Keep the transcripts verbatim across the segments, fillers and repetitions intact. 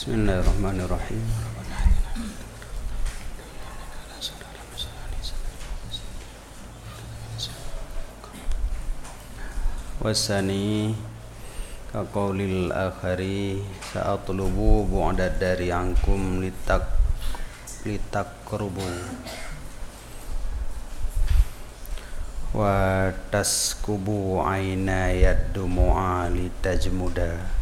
Bismillahirrahmanirrahim. Wasani kaqaulil akhari sa'atlubu bu'dad dari ankum litak litakrubu wa taskubu aina yaddumu'a litajmuda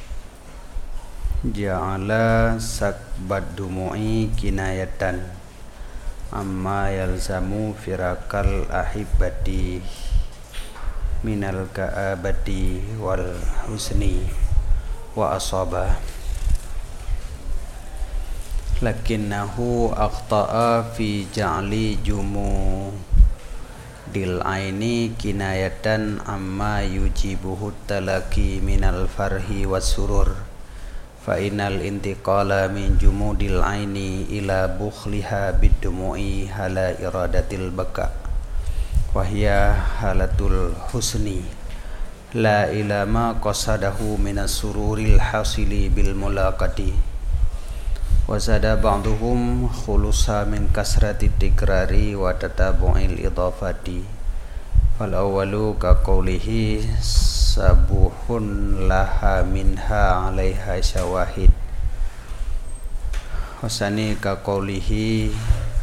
ja'ala sakbad dumu'i kinayatan amma yalzamu firakal ahibati minal ka'abati wal husni wa asaba lakinnahu aqta'a fi ja'li jumu dil aini kinayatan amma yujibuhu talaki minal farhi was surur fa innal intiqala min jumudil aini ila bukhliha bidumu'i hala iradatil baka wahya halatul husni la ilama qasadahu minas sururil hasili bil mulaqati wa zada ba'duhum khulusa min kasrati tikrari wa tatabu'il idafati fal awwalu ka qawlihi sabuhun laha minha 'alaiha syawahid wasani ka qawlihi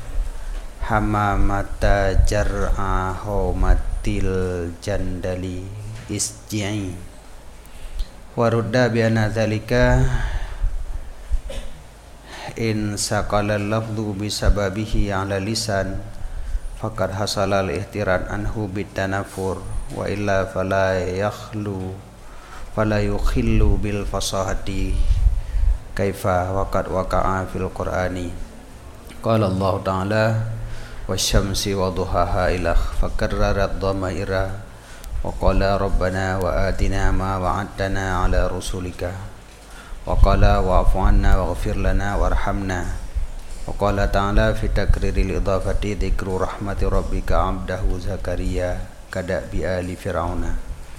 hamamata jar'a haumatil jandali isji'i warudda bi'ana dhalika in saqala lafdhu bisababihi 'ala lisan faqad hasala al-ihtirad anhu bitanafur wa illa fala yakhlu fala yukhillu bil fasahati kaifa waqad waqa'a fil qur'ani qala Allah ta'ala wasyamsi wa duhaha ilah fakarrarat dhamaira wa qala rabbana wa atina ma wa'adtana ala rusulika wa qala wa'fu anna waghfir lana warhamna wa qala ta'ala fi takriril idafati dzikru rahmati rabbika 'abdahu Zakaria kada bi ali fir'auna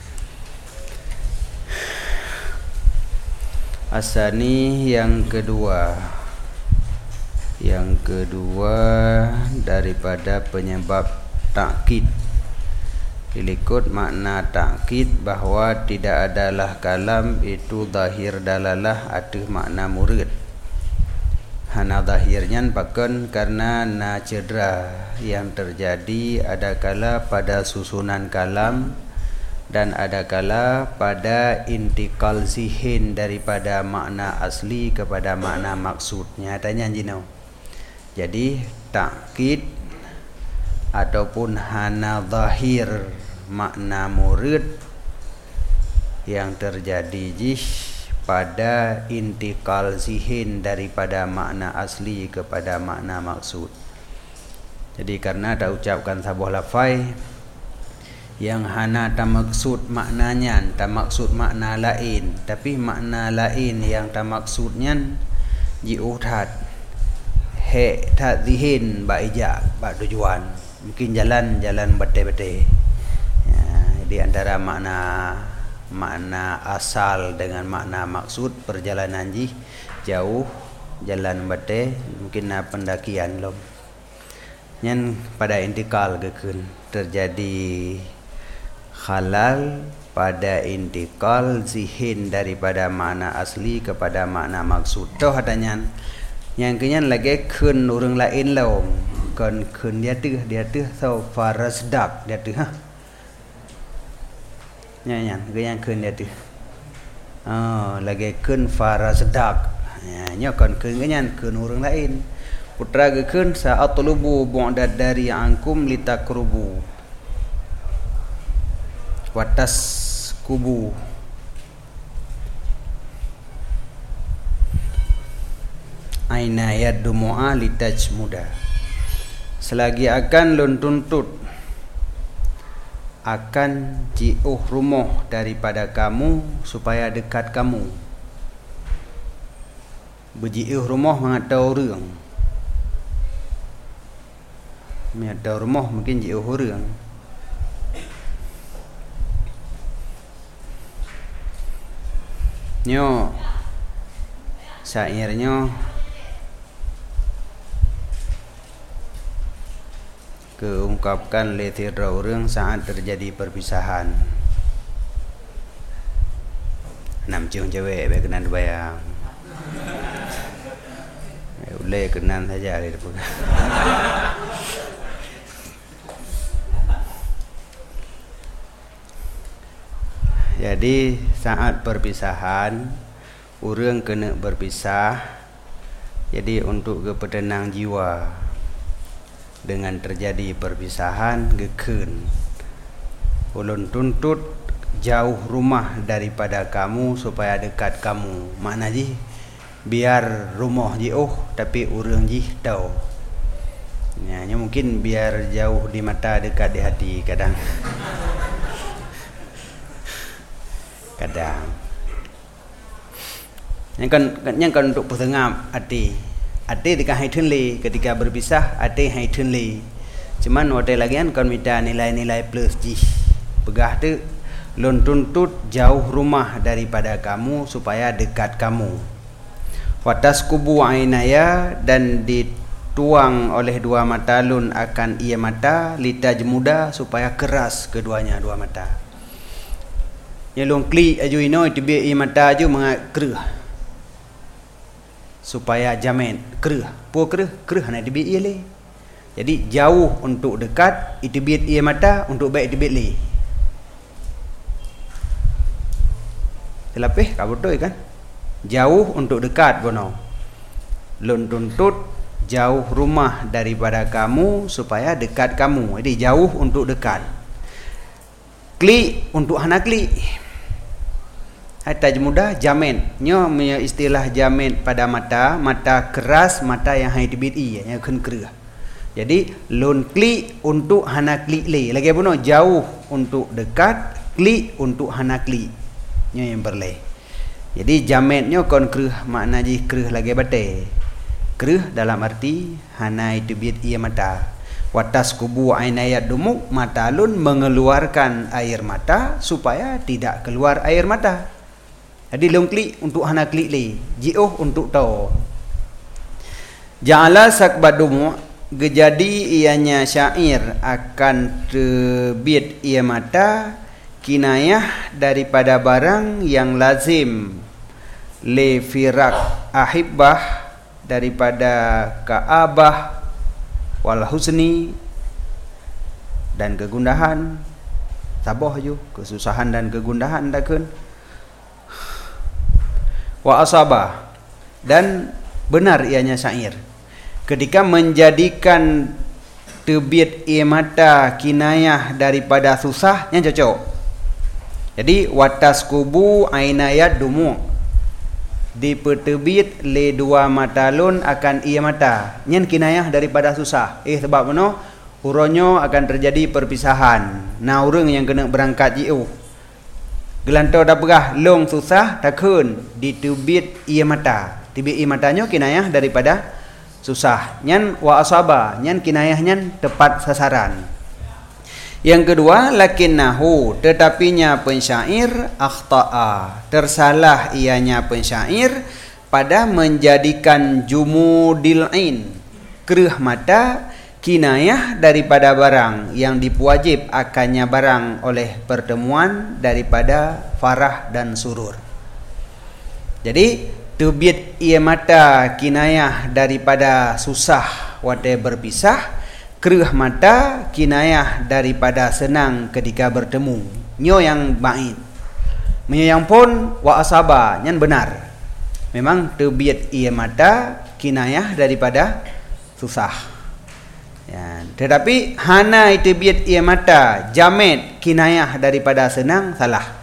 asani yang kedua yang kedua daripada penyebab takkid dilikut makna takkid bahwa tidak adalah kalam itu zahir dalalah atau makna murid hana zahirnya bahkan karena na cedera yang terjadi ada kala pada susunan kalam dan ada kala pada intikal zihin daripada makna asli kepada makna maksudnya tanya jinau. Jadi takkid ataupun hana zahir makna murid yang terjadi jih pada intikal zihin daripada makna asli kepada makna maksud. Jadi karena ada ucapkan sebuah lafai yang hana tak maksud maknanya, tak maksud makna lain, tapi makna lain yang tak maksudnya jiuhat he tak zihin ba ijak ba tujuan mungkin jalan-jalan bete-bete ya, di antara makna makna asal dengan makna maksud perjalanan jih jauh jalan bete mungkin na pendakian lom nyen pada intikal gekun terjadi halal pada intikal zihin daripada makna asli kepada makna maksud toh adanya yang kenyan lagi kun orang lain lom kon kun dia tu dia tu so farasdak dia tu ha nya yang kun dia tu oh lagi kun farasdak ya nya kon kun kenyan kun orang lain putra ge kun sa'atlubu bu'dad dari ankum litakrubu watas kubu aina yadumu'a litajmuda selagi akan lun tuntut akan jiuh rumah daripada kamu supaya dekat kamu berjiuh rumah mengatau orang mengatau rumah mungkin jiuh orang nyo syairnya keungkapkan letira orang saat terjadi perpisahan. Nam cium cewek baik kenan bayang. Boleh kenan saja ada pun. Jadi saat perpisahan orang kena berpisah. Jadi untuk kepetenang jiwa dengan terjadi perpisahan geken ulun tuntut jauh rumah daripada kamu supaya dekat kamu. Makna ji biar rumah jauh tapi urang ji tahu. Ya, mungkin biar jauh di mata dekat di hati kadang. Kadang. Yang kan yang kan untuk pertengah hati. Hati dekat hai thunli ketika berpisah hati hai thunli. Cuman hotel lagi kan kon minta nilai-nilai plus ji. Pegah tu lun tuntut jauh rumah daripada kamu supaya dekat kamu. Watas kubu ainaya dan dituang oleh dua mata lun akan ia mata lita jemuda supaya keras keduanya dua mata. Yang lun klik aju ino itu biar ia mata aju mengat kerah supaya jamin kerah. Po kerah kerah nak dibit ia le. Jadi jauh untuk dekat itu biar ia mata untuk baik dibit le. Selapih kau betul kan? Jauh untuk dekat bono. Lun tuntut jauh rumah daripada kamu supaya dekat kamu. Jadi jauh untuk dekat. Klik untuk hana klik. Hatta mudah jamin. Nyo punya istilah jamin pada mata, mata keras, mata yang hai dibit i yang kun kerah. Jadi lun klik untuk hana klik le. Lagi bono jauh untuk dekat, klik untuk hana klik. Nyo yang berleh. Jadi jametnya kon kerah makna ji kerah lagi bate. Kerah dalam arti hana itu bit ia mata. Watas kubu ainayat dumuk mata lun mengeluarkan air mata supaya tidak keluar air mata. Jadi lun klik untuk hana klik le. Jioh untuk tahu. Ja'ala sakbadumu gejadi ianya syair akan terbit ia mata kinayah daripada barang yang lazim le firak ahibbah daripada kaabah wal husni dan kegundahan sabah ju kesusahan dan kegundahan takun wa asabah dan benar ianya syair ketika menjadikan terbit ia mata kinayah daripada susah yang cocok. Jadi watas kubu ainayat dumu dipertebit le dua mata lun akan ia mata nyen kinayah daripada susah. Eh sebab mana uronyo akan terjadi perpisahan. Nah urang yang kena berangkat jiu gelantau dah berah long susah takun ditebit ia mata. Tebit ia matanya kinayah daripada susah. Nyen wa asaba nyen kinayah nyen tepat sasaran. Yang kedua lakinnahu tetapinya pensyair akhta'a tersalah ianya pensyair pada menjadikan jumudil ain kerah mata kinayah daripada barang yang dipuwajib akannya barang oleh pertemuan daripada farah dan surur. Jadi terbit ia mata kinayah daripada susah wate berpisah, kerah mata kinayah daripada senang ketika bertemu. Nyo yang baik. Nyo yang pun wa asaba nyan benar. Memang terbit ia mata kinayah daripada susah. Ya, tetapi hana terbit ia mata jamet kinayah daripada senang salah.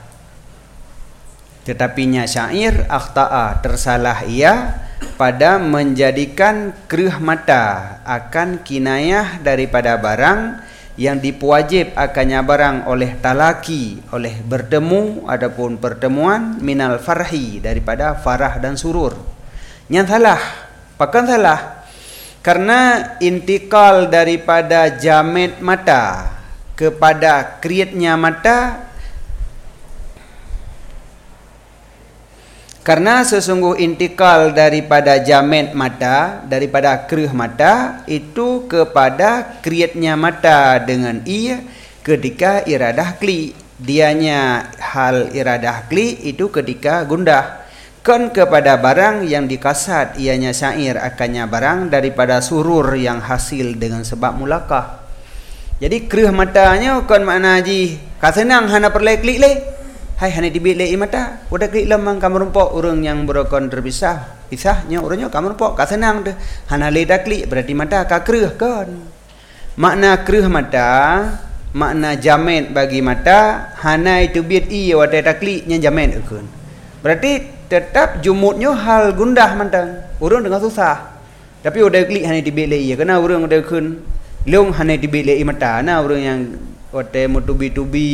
Tetapinya syair akhta'a tersalah ia pada menjadikan kerah mata akan kinayah daripada barang yang dipuwajib akannya barang oleh talaki, oleh bertemu ataupun pertemuan minal farhi daripada farah dan surur. Yang salah, pakan salah karena intikal daripada jamet mata kepada kriatnya mata Karena sesungguh intikal daripada jamet mata, daripada krih mata itu kepada kriatnya mata dengan ia ketika iradah kli. Dianya hal iradah kli itu ketika gundah. Kan kepada barang yang dikasat ianya syair akannya barang daripada surur yang hasil dengan sebab mulakah. Jadi krih matanya kan makna haji kasenang hana perlai klik le. Hai hana dibit le mata. Udah klik lemang kamu rumpok urang yang berokon terpisah. Pisahnya urangnya kamu rumpok kasenang deh. Hana le dah klik berarti mata ka krih kan. Makna krih mata, makna jamet bagi mata, hana itu bit i wada dah kliknya jamet kan. Berarti tetap jumutnya hal gundah mantang. Urang dengan susah. Tapi udah klik hana dibit le iya kena urang udah kun leung hana dibit le mata na urang yang wada mutubi-tubi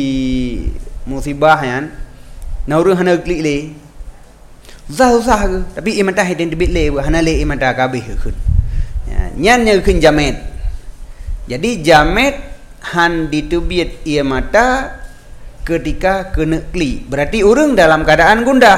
musibah kan. Na urang hana klik le. Susah-susah ke. Tapi i mata hidin dibit le hana le i mata kabeh kun. Ya, nyan nya kun jamet. Jadi jamet han ditubit ia mata ketika kena klik. Berarti urang dalam keadaan gundah.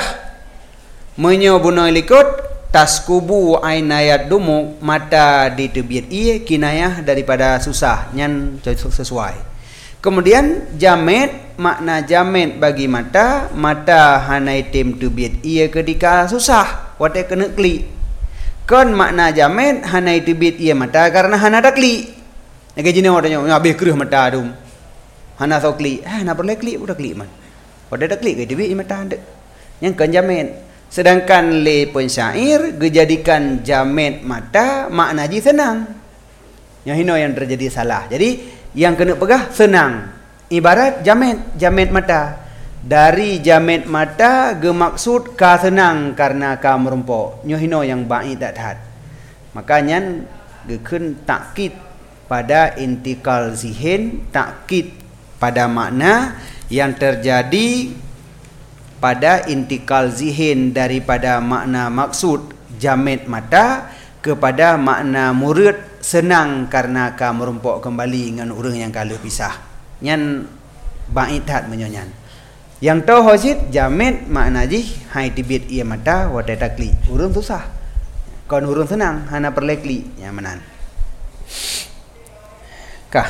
Menyo bunoi likut taskubu ainayat dumuk mata ditubit ia kinayah daripada susah nyan sesuai. Kemudian jamet makna jamet bagi mata, mata hanai tim tubit ia ketika susah wate kena klik. Kon makna jamet hanai tubit ia mata karena hana dak klik. Nage jine wadanya habis krih mata dum. Hana so klik. Ah na perle klik udah klik man. Wate dak klik ke tubit ia mata ndek. Yang kan jamet. Sedangkan le pensyair dijadikan jamet mata makna ji senang. Yang hino yang terjadi salah. Jadi yang kena pegah senang. Ibarat jamet, jamet mata. Dari jamet mata gemaksud ka senang karena ka merumpok. Nyo hino yang baik tak tahat. Makanya gekun takkid pada intikal zihin, takkid pada makna yang terjadi pada intikal zihin daripada makna maksud jamet mata kepada makna murid senang karena ka merumpok kembali dengan orang yang kalah pisah. Nyan baik tahat menyonyan. Yang tahu hasid jamet makna ji hai tibit ia mata wadai takli. Urang susah. Kon urang senang hana perlekli nyamanan. Kah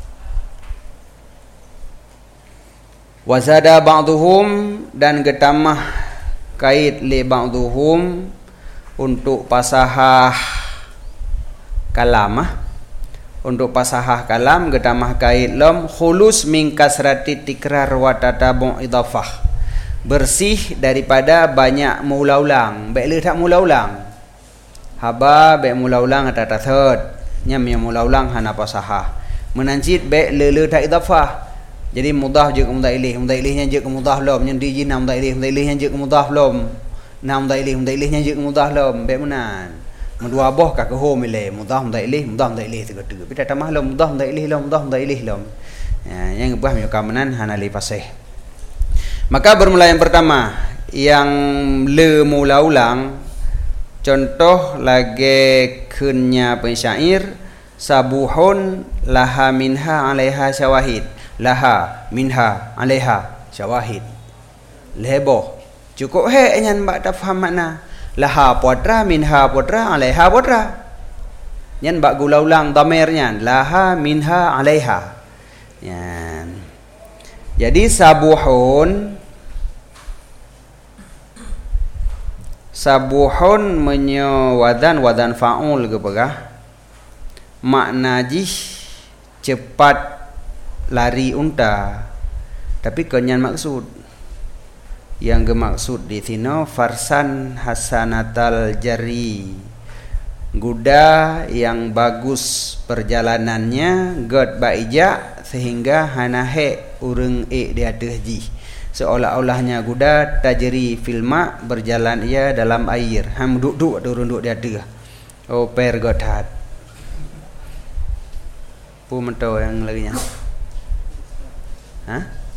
wazada ba'duhum dan getamah kait li ba'duhum untuk pasahah kalamah, untuk pasahah kalam getamah kait lam khulus min kasrati tikrar wa tatabu' idafah, bersih daripada banyak mula-ulang. Baik le tak mula-ulang haba baik mula-ulang atau tathad nyam yang mula-ulang hana pasahah menancit baik le le tak idafah. Jadi mudah je ke mudah ilih, mudah ilihnya je ke mudah lom, yang dijin na mudah ilih, mudah ilihnya je ke mudah lom, na mudah ilih, mudah ilihnya je ke mudah lom, baik menan. Mendua boh ka ke ho mile, mudah mudah ilih, mudah mudah ilih tiga tiga. Tapi tak tamah lom, mudah mudah ilih lom, mudah mudah ilih lom. Ya, yang buah mi kamanan hana li pasih. Maka bermula yang pertama, yang le mula ulang, contoh lagi kunnya pensyair sabuhun laha minha alaiha syawahid. Laha minha alaiha syawahid. Leboh cukup he nyan bak tak faham makna. Laha putra minha putra alaiha putra. Nyan bak gula ulang dhamirnya laha minha alaiha. Yan. Jadi sabuhun sabuhun menyo wadan wadan faul ke pegah. Makna jih cepat lari unta, tapi kenyan maksud yang gemaksud di sini farsan hasanatal jari, kuda yang bagus perjalanannya god baija sehingga hanahe urang e di atas ji, seolah-olahnya kuda tajri filma berjalan ia dalam air ham duduk urang duduk di atas oh per god hat pu mentau yang laginya. Ha?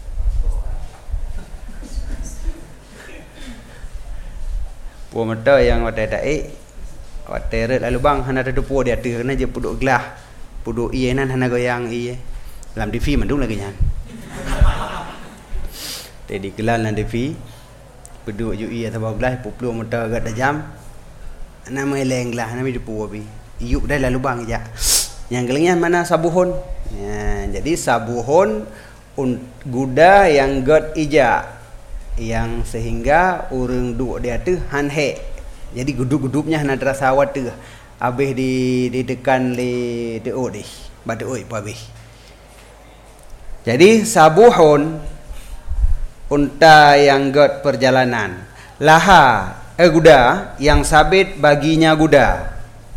Puan mata yang watai daik watai red lalu bang hana ada dupo dia tu kena je puduk gelah puduk iye nan hana goyang iye dalam T V mandung lagi nyan. Jadi gelah dalam T V peduk ju ia tabau gelas puplu motor kat jam nama eleng lah nama depu abi iup dah lalu bang ja yang kelingan mana sabuhon ya, jadi sabuhon un, guda yang got ija yang sehingga urang duk dia tu han he jadi gudup-gudupnya nak terasa awat tu habis di di dekan li de o di bade oi pa habis jadi sabuhon unta yang got perjalanan laha eh kuda yang sabit baginya kuda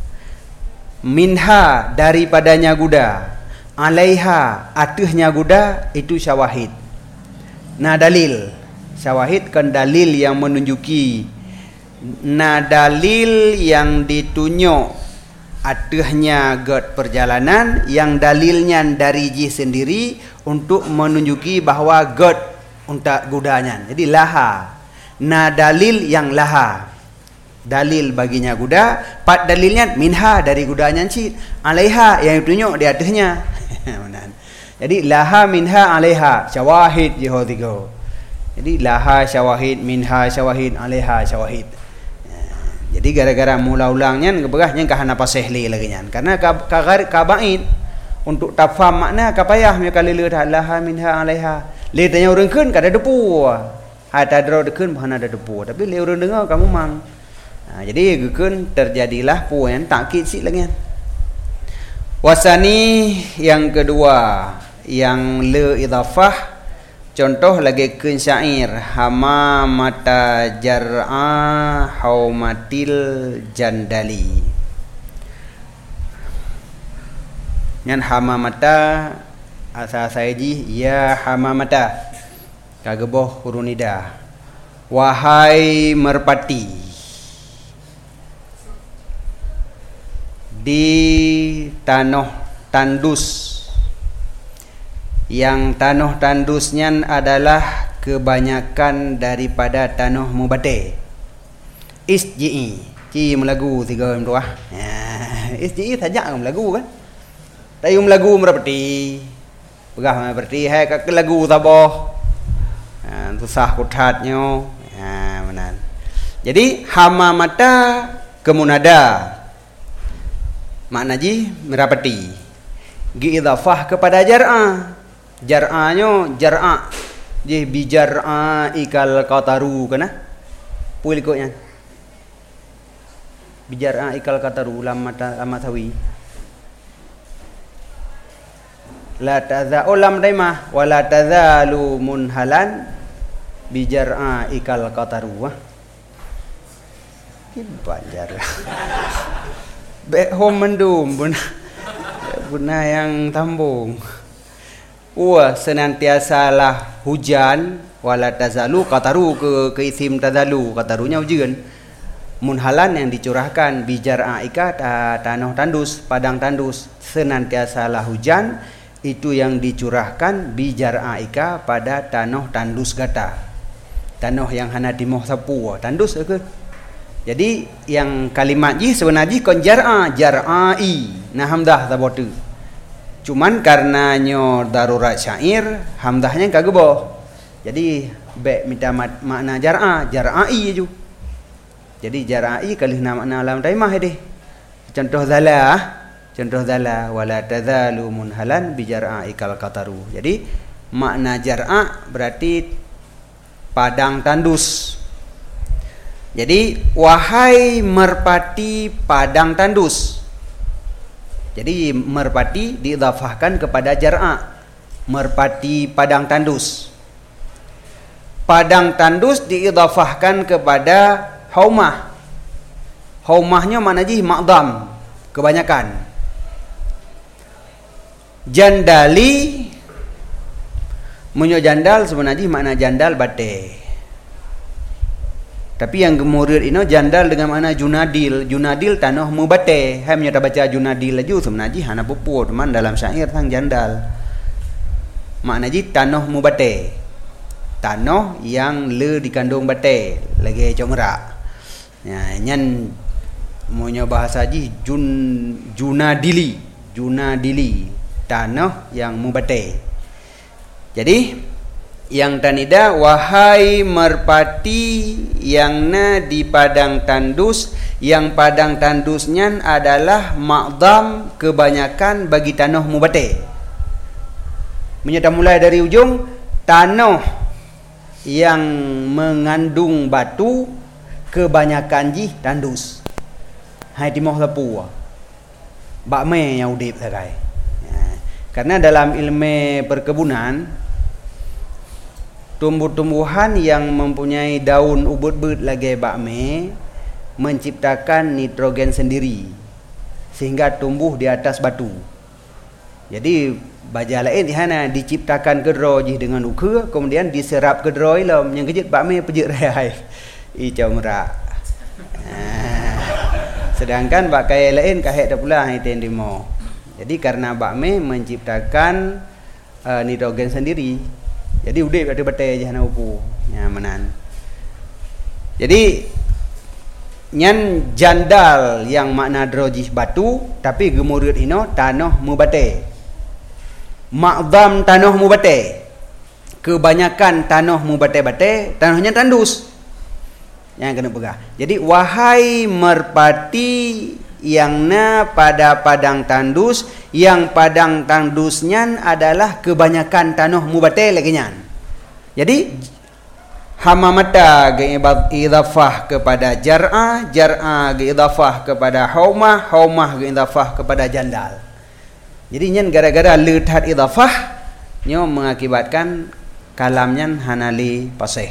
minha daripadanya kuda alaiha atasnya kuda itu syawahid nah dalil syawahid kan dalil yang menunjuki nah dalil yang ditunjuk atasnya got perjalanan yang dalilnya dari ji sendiri untuk menunjuki bahawa got untuk gudanya. Jadi laha. Na dalil yang laha. Dalil baginya kuda, pat dalilnya minha dari gudanya ci. Alaiha yang ditunjuk di atasnya. Jadi laha minha alaiha syawahid jeho tiga. Jadi laha syawahid minha syawahid alaiha syawahid. Jadi gara-gara mula ulangnya keberahnya kahana pasih li lagi nya. Karena kabaid untuk tafham makna kapayah me kali dah laha minha alaiha. Le tanya orang kun kada depu. Ha tak ada dekun bahana ada depu. Tapi le orang dengar kamu mang. Ha, jadi gekun terjadilah poin takkid sik lagi. Wasani yang kedua yang le idhafah contoh lagi kun syair hama mata jar'a haumatil jandali. Ngan hama mata asa saya ji ya hamamata kageboh hurunida wahai merpati di tanah tandus yang tanah tandusnya adalah kebanyakan daripada tanah mubate isji ci melagu tiga orang tua isji sajak melagu kan tayum lagu merpati pegah berarti hai ke lagu taboh ha tusah kuthatnya ha benar jadi hama mata kemunada makna ji merapati gi idhafah kepada jar'a jar'anyo jar'a ji bi jar'a ikal qataru kana puil koknya bi jar'a ikal qataru lam mata amatawi la taza ulam daimah wala tazalu munhalan bijar'a ikal qataru kibanjar be hom mendum buna buna yang tambung wa senantiasalah hujan wala tazalu qataru ke ke isim tazalu qatarunya hujan munhalan yang dicurahkan bijar'a ika tanah tandus padang tandus senantiasalah hujan itu yang dicurahkan bijar aika pada tanah tandus gata tanah yang hana dimoh sapu tandus ke jadi yang kalimat ji sebenarnya kon jar'a jar'ai nah hamdah tabotu cuman karena nyo darurat syair hamdahnya kagak boh jadi be minta makna jar'a jar'ai ju jadi jar'ai kalih makna alam taimah deh contoh zalah contoh dala wala tazalu munhalan bijar'a ikal qataru. Jadi makna jar'a berarti padang tandus. Jadi wahai merpati padang tandus. Jadi merpati diidhafahkan kepada jar'a. Merpati padang tandus. Padang tandus diidhafahkan kepada haumah. Haumahnya mana ji ma'dham kebanyakan. Jandali munyo jandal sebenarnya makna jandal bate. Tapi yang gemurid ini jandal dengan makna junadil. Junadil tanah mubate. Hai menyo baca junadil laju sebenarnya hana pupu teman dalam syair tang jandal. Makna ji tanah mubate. Tanah yang le dikandung bate lagi congrak. Ya nyan munyo bahasa ji jun junadili. Junadili tanah yang mubate. Jadi yang tanida wahai merpati yang na di padang tandus, yang padang tandusnya adalah ma'dham kebanyakan bagi tanah mubate. Menyata mulai dari ujung tanah yang mengandung batu kebanyakan ji tandus. Hai timoh lepu. Bak me yang udip sakai. Ya. Karena dalam ilmu perkebunan, tumbuh-tumbuhan yang mempunyai daun ubud-ubud lagi bakme menciptakan nitrogen sendiri sehingga tumbuh di atas batu. Jadi baja lain dihana diciptakan kedro jih dengan ukur, kemudian diserap kedro ilom yang kejut bakme pejut raya icau merak. Sedangkan bakai lain kahek dah pula haitin demo. Jadi karena bakme menciptakan uh, nitrogen sendiri, jadi udip ada batai je hana upu nyamanan. Jadi nyan jandal yang makna drojih batu tapi gemurut hino tanah mubate. Ma'dham tanah mubate. Kebanyakan tanah mubate-bate tanahnya tandus. Yang kena pegang. Jadi wahai merpati yang na pada padang tandus, yang padang tandusnya adalah kebanyakan tanah mubate lagi nyan. Jadi hama mata geidafah kepada jar'a, jar'a geidafah kepada haumah, haumah geidafah kepada jandal. Jadi nyan gara-gara letat idafah nyo mengakibatkan kalamnya hanali pasih.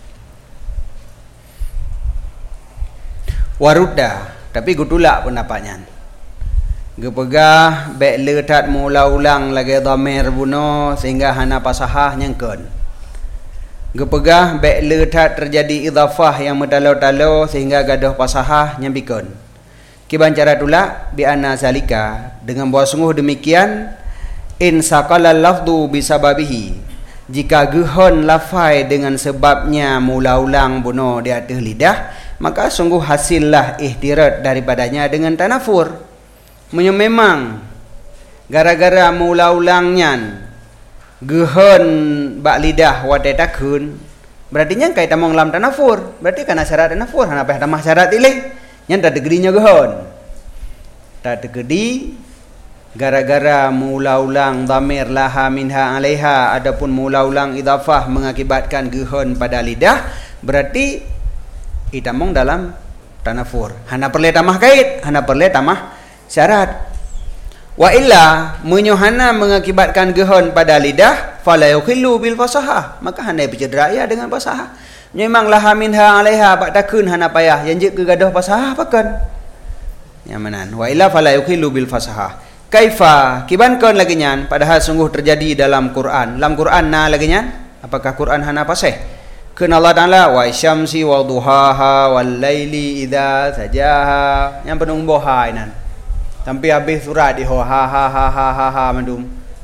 Warudda, tapi gutulak pendapatnya. Gepegah bek letat mula ulang lagi dhamir buno sehingga hana pasahah nyengken. Gepegah bek letat terjadi idafah yang medalo-talo sehingga gaduh pasahah nyambikon. Kiban cara tula bi anna zalika, dengan buah sungguh demikian in saqala lafdu bisababihi, jika gehon lafai dengan sebabnya mula ulang buno di atas lidah, maka sungguh hasillah ihtirat daripadanya dengan tanafur. Memang gara-gara mula ulangnya gehon bak lidah watetakun, berarti nya kai tamong lam tanafur, berarti kana syarat tanafur hana peh tamah syarat ilih nya tak tegedinya gehon. Tak tegedi gara-gara mula ulang dhamir laha minha alaiha, adapun mula ulang idafah mengakibatkan gehon pada lidah, berarti itamong dalam tanafur. Hana perle tamah kait, hana perle tamah syarat. Wa illa menyohana mengakibatkan gehon pada lidah, fala yukhillu bil fasahah, maka hana bercederaya dengan fasahah. Memang laha minha alaiha bak takun hana payah yang je ke gaduh fasahah pakan. Yang manan wa illa fala yukhillu bil fasahah. Kaifa kiban kon lagi nyan, padahal sungguh terjadi dalam Quran. Dalam Quran na lagi nyan, apakah Quran hana pasih? Kena Allah Ta'ala wa syamsi wa duhaha wal laili idza sajaha, yang penuh boha inan. Sampai habis surat di ho ha ha ha ha ha ha mandum.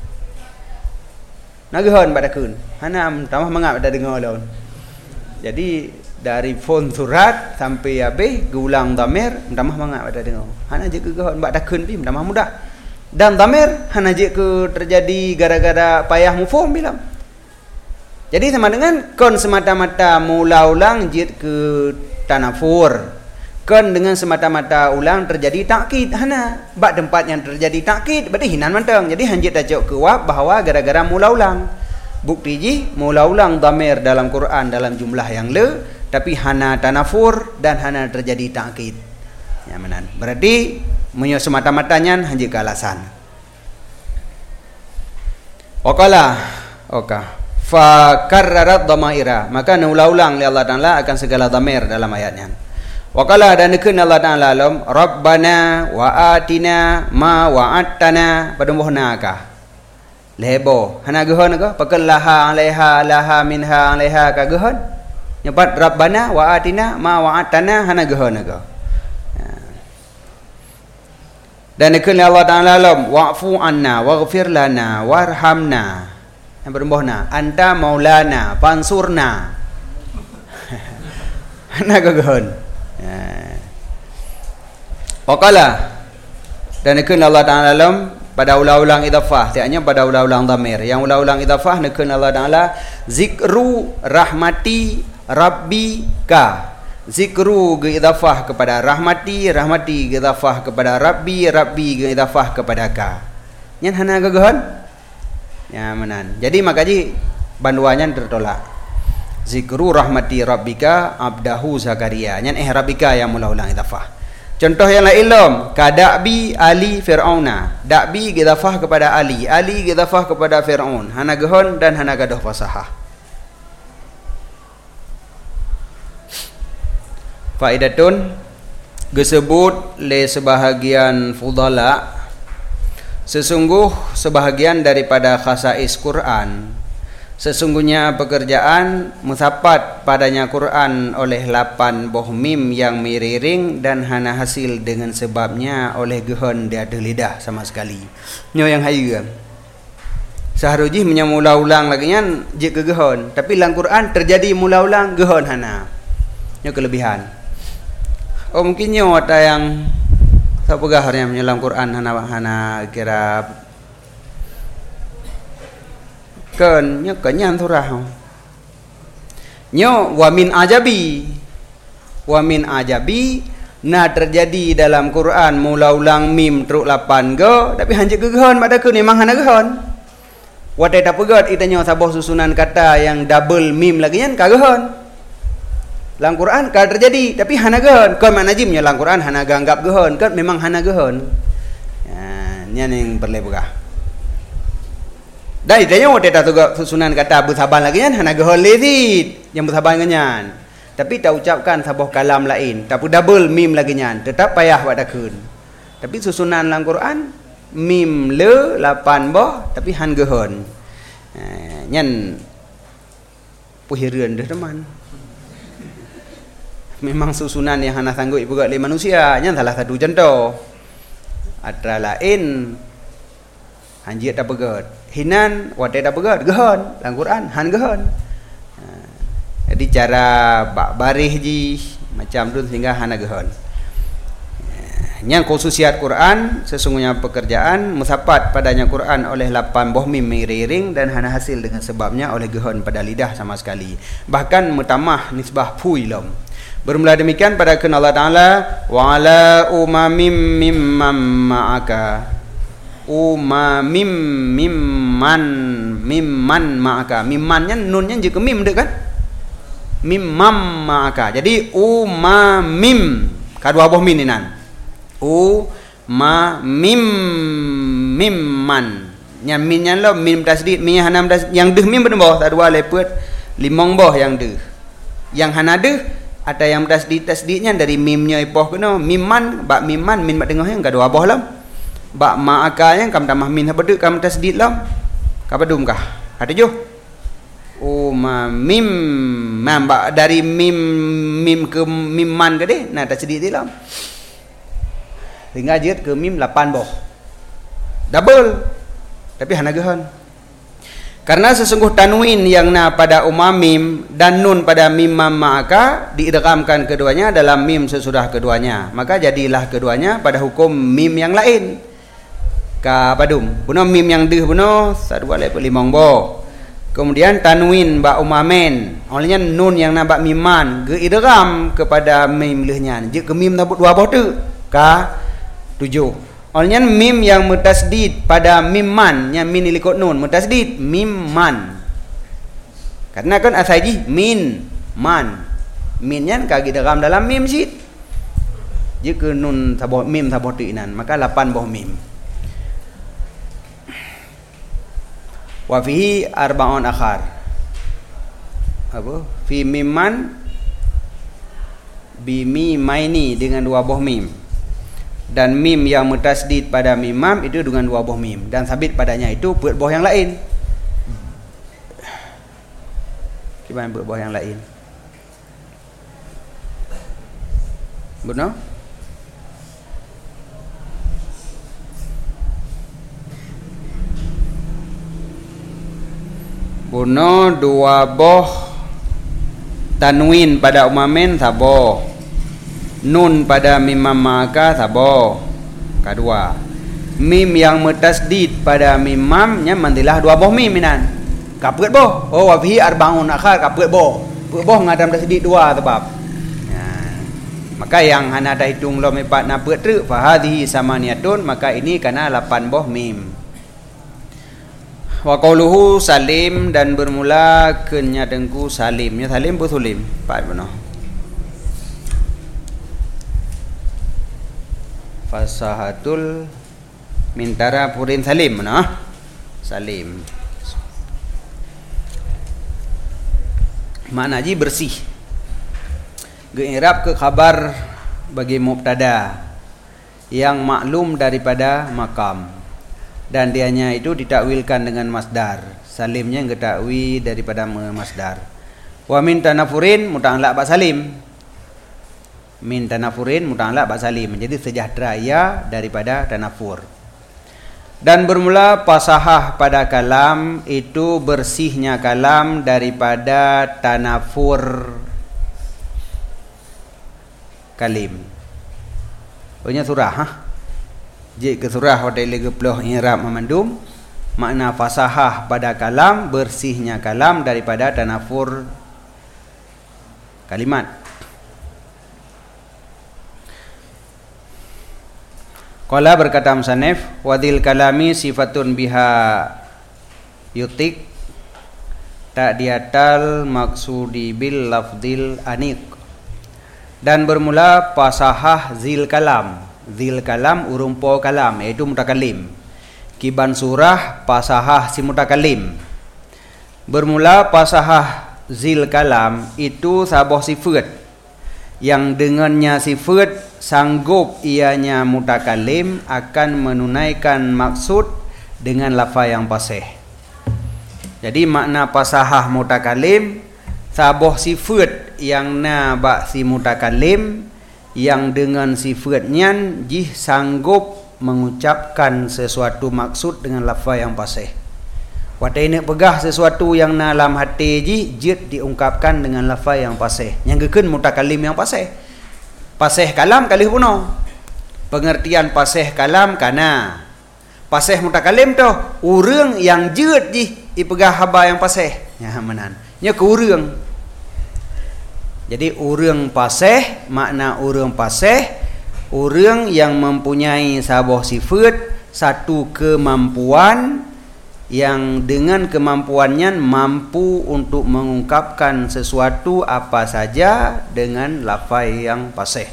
Nagehon pada kun. Hana tambah mangap dah dengar lawan. Jadi dari fon surat sampai habis gulang dhamir tambah mangap pada dengar. Hana je kegehon bak dakun pi tambah mudah. Dan dhamir hana je ke terjadi gara-gara payah mufhum bilam. Jadi sama dengan kon semata-mata mula ulang jid ke tanafur. Kon dengan semata-mata ulang terjadi takkid hana. Bak tempat yang terjadi takkid berarti hinan mantang. Jadi hanjit tajuk ke wab bahawa gara-gara mula ulang. Bukti ji mula ulang dhamir dalam Quran dalam jumlah yang le, tapi hana tanafur dan hana terjadi takkid. Ya menan. Berarti menyo semata-matanya hanjit ke alasan. Waqala oka fa karrarat dhamaira, maka ulang-ulang li Allah Taala akan segala dhamir dalam ayatnya. Waqala dan nekeun Allah Taala lam rabbana wa atina ma wa'adtana padumbuhna ka lebo hana gehon ka pakal laha alaiha laha minha alaiha ka gehon nyepat rabbana wa atina ma wa'adtana hana gehon ka. Dan nekeun Allah Taala lam wa'fu anna waghfir lana warhamna, yang berumbuhna anta maulana pansurna hana gehon. Waqala dan nekeun Allah Taala lam pada ulang-ulang idafah, tiaknya pada ulang-ulang dhamir. Yang ulang-ulang idafah nekeun Allah Taala zikru rahmati rabbika. Zikru ge idafah kepada rahmati, rahmati ge idafah kepada rabbi, rabbi ge idafah kepada ka. Nyan hana geugeun? Ya menan. Jadi makaji banduannya tertolak. Zikru rahmati rabbika abdahu Zakaria. Nyan eh rabbika yang mula ulang idafah. Contoh yang lain lom, kadabi ali fir'auna. Dabi idafah kepada Ali, Ali idafah kepada Fir'aun. Hana gehon dan hana gadoh fasahah. Faidatun gesebut le sebahagian fudala, sesungguh sebahagian daripada khasais Quran, sesungguhnya pekerjaan musapat padanya Quran oleh lapan boh mim yang miriring dan hana hasil dengan sebabnya oleh gehon dia ada lidah sama sekali. Nyo yang hayu kan. Saharuji menyamula ulang lagi nyan jik ke gehon, tapi dalam Quran terjadi mula ulang gehon hana. Nyo kelebihan. Oh mungkin nyo ada yang tak pegah yang menyelam Quran hana hana kira kan nya kanyan surah nyo wa min ajabi wa min ajabi nah terjadi dalam Quran mula ulang mim truk lapan go tapi hanjek gehon pada ke memang hana gehon wa tak pegat itanya sabah susunan kata yang double mim lagi nyan ka gehon dalam Quran ka terjadi tapi hana gehon kan manajimnya dalam Quran hana ganggap gehon kan memang hana gehon ya nyan yang berlebegah. Dari tanya waktu itu susunan kata bersaban lagi kan hana gehol lezit yang bersaban ngan tapi tak ucapkan sabah kalam lain tapi double mim lagi nyan tetap payah pada kun tapi susunan dalam Quran mim le lapan boh tapi han gehon nyan puhireun deh teman memang susunan yang hana sanggup ibu le manusia nyan salah satu contoh antara lain hanjit tak pegat hinan wadah tak pegat gehon dalam Quran han gehon jadi cara bak barih ji macam tu sehingga hana gehon yang khususiat Quran sesungguhnya pekerjaan musapat padanya Quran oleh lapan boh mim miriring dan hana hasil dengan sebabnya oleh gehon pada lidah sama sekali bahkan mutamah nisbah puilom. Bermula demikian pada keun Allah Taala wa ala umamim mimman ma'aka umamim mimman mimman ma'aka mimmannya nunnya juga mim dek kan mimman ma'aka jadi umamim kadua boh mininan umamim mimman nya minnya lo mim tasdid min hanam das yang deh mim bener boh tak dua lepet limong boh yang deh yang hana deh ada yang tasdid tasdidnya dari mimnya ipoh kena mimman bak mimman min bak dengoh yang kadua boh lam bak ma'aka yang kam tamah min habeduk kam tasdid lam kapadum kah ada jo uma mim mam bak dari mim mim ke mimman ke deh nah tasdid dia lam hingga jet ke mim lapan boh double tapi hana gehon karena sesungguh tanwin yang na pada umamim dan nun pada mimman ma'aka diidghamkan keduanya dalam mim sesudah keduanya maka jadilah keduanya pada hukum mim yang lain ka padum buno mim yang deh buno sadua le limong bo kemudian tanwin ba umamen olehnya nun yang nabak miman ge idgham kepada mim lehnya je ke mim tabut dua boh tu ka tujuh olehnya mim yang mutasdid pada mimman nya min ilikot nun mutasdid mimman karena kan asaji min man minnya ka idgham dalam mim sit je ke nun sabot mim sabot inan maka lapan boh mim. Wa fihi arba'un akhar apa fi mimman bi mimaini dengan dua boh mim dan mim yang mutasdid pada mimam itu dengan dua boh mim dan sabit padanya itu buat boh yang lain gimana buat boh yang lain benar Buno dua boh tanwin pada umamen sabo nun pada mimam maka sabo kedua mim yang mutasdid pada mimamnya mandilah dua boh mim minan kapet boh oh wa fihi arbaun akhar kapet boh boh ngadam tasdid dua sebab ya. Maka yang hana dah hitung lo mepat na petre fa hadhihi samaniyatun maka ini karena lapan boh mim. Wa qauluhu salim dan bermula kenya dengku salimnya salim bu sulim pak benar fasahatul mintara purin salim nah salim makna ji bersih ge'irab ke khabar bagi mubtada yang maklum daripada makam dan dianya itu ditakwilkan dengan masdar salimnya getakwi daripada masdar wa min tanafurin muta'allaq ba salim min tanafurin muta'allaq ba salim menjadi sejahtera ia daripada tanafur. Dan bermula pasahah pada kalam itu bersihnya kalam daripada tanafur kalim. Ohnya surah ha. Jik ke surah wadai lagi peluh i'rab memandum makna fasahah pada kalam bersihnya kalam daripada tanafur kalimat. Qala berkata musannif wadil kalami sifatun biha yutik tak diatal maksudi bil lafdil anik. Dan bermula pasahah zil kalam zil kalam urumpo kalam iaitu mutakalim kiban surah pasahah si mutakalim. Bermula pasahah zil kalam itu sabah sifat yang dengannya sifat sanggup ianya mutakalim akan menunaikan maksud dengan lafaz yang fasih. Jadi makna pasahah mutakalim sabah sifat yang na ba si mutakalim yang dengan sifatnya jih sanggup mengucapkan sesuatu maksud dengan lafaz yang fasih. Wadai nak pegah sesuatu yang na dalam hati jih jid diungkapkan dengan lafaz yang fasih. Yang gekeun mutakalim yang fasih. Fasih kalam kalih puno. Pengertian fasih kalam kana. Fasih mutakalim tu urang yang jid jih ipegah haba yang fasih. Ya menan. Nya ke urang. Jadi urang fasih makna urang fasih urang yang mempunyai sabah sifat satu kemampuan yang dengan kemampuannya mampu untuk mengungkapkan sesuatu apa saja dengan lafaz yang fasih.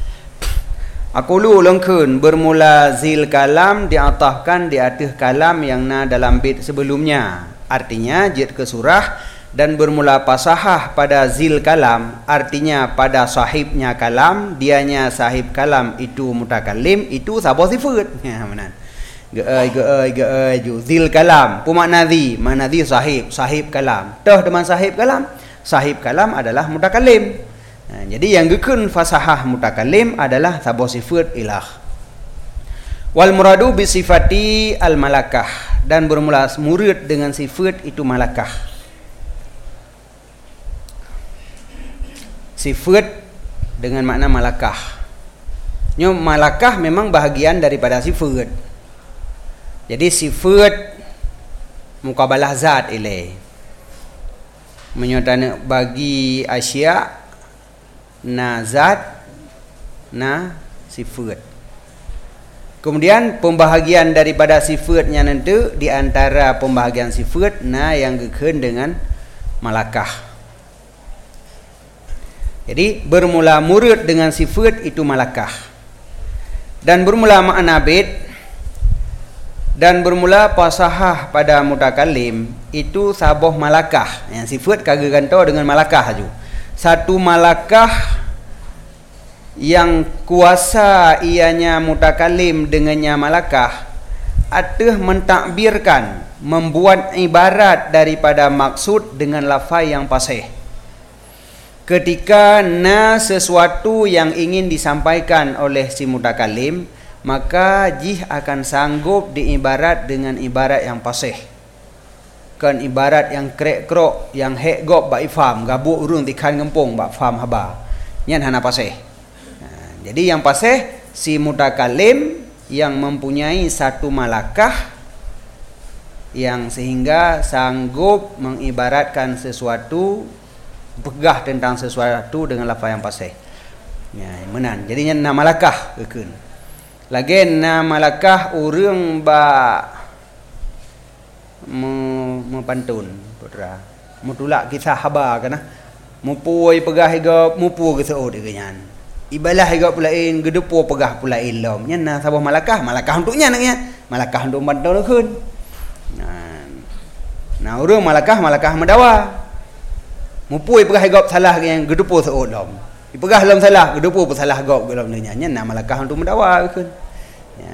Aqulu lengkeun bermula zil kalam diatahkan di atas kalam yang na dalam bait sebelumnya. Artinya jid ke surah dan bermula pasahah pada zil kalam artinya pada sahibnya kalam dianya sahib kalam itu mutakalim itu sabah sifat. Ya benar. Geai geai geai ju zil kalam pu makna zi makna zi sahib sahib kalam tah teman sahib kalam sahib kalam adalah mutakalim. Nah, jadi yang gekeun fasahah mutakalim adalah sabah sifat ilah. Wal muradu bi sifati al malakah dan bermula murid dengan sifat itu malakah. Sifat dengan makna malakah. Nyo malakah memang bahagian daripada sifat. Jadi sifat mukabalah zat ilai menyatakan bagi asya na zat na sifat. Kemudian pembahagian daripada sifatnya nanti di antara pembahagian sifat na yang gekeun dengan malakah. Jadi bermula murid dengan sifat itu malakah. Dan bermula makna bait dan bermula pasahah pada mutakalim itu sabah malakah. Yang sifat kagak gantau dengan malakah aju. Satu malakah yang kuasa ianya mutakalim dengannya malakah atau mentakbirkan membuat ibarat daripada maksud dengan lafaz yang fasih. Ketika na sesuatu yang ingin disampaikan oleh si mutakalim maka jih akan sanggup diibarat dengan ibarat yang fasih. Kan ibarat yang krek-krok, yang hek gop ba ifam, gabuk urung tikan ngempung ba faham haba. Nyan hana fasih. Nah, jadi yang fasih si mutakalim yang mempunyai satu malakah yang sehingga sanggup mengibaratkan sesuatu, pegah tentang sesuatu dengan lafaz yang fasih. Ya, menan. Jadinya na malakah keun. Lagi na malakah urang ba mempantun putra. Mutulak kisah haba kana. Mupui pegah higa mupu ke seud kenyan. Ibalah higa pulain gedepu pegah pulain lom. Nya na sabah malakah, malakah untuknya naknya. Malakah untuk pantun keun. Nah, nah urang malakah malakah mendawa. Mupui pegah gop salah yang gedepu seud lom. Ipegah lom salah, gedepu pun salah gop lom nya. Nya na malakah untuk mendawa keun. Ya.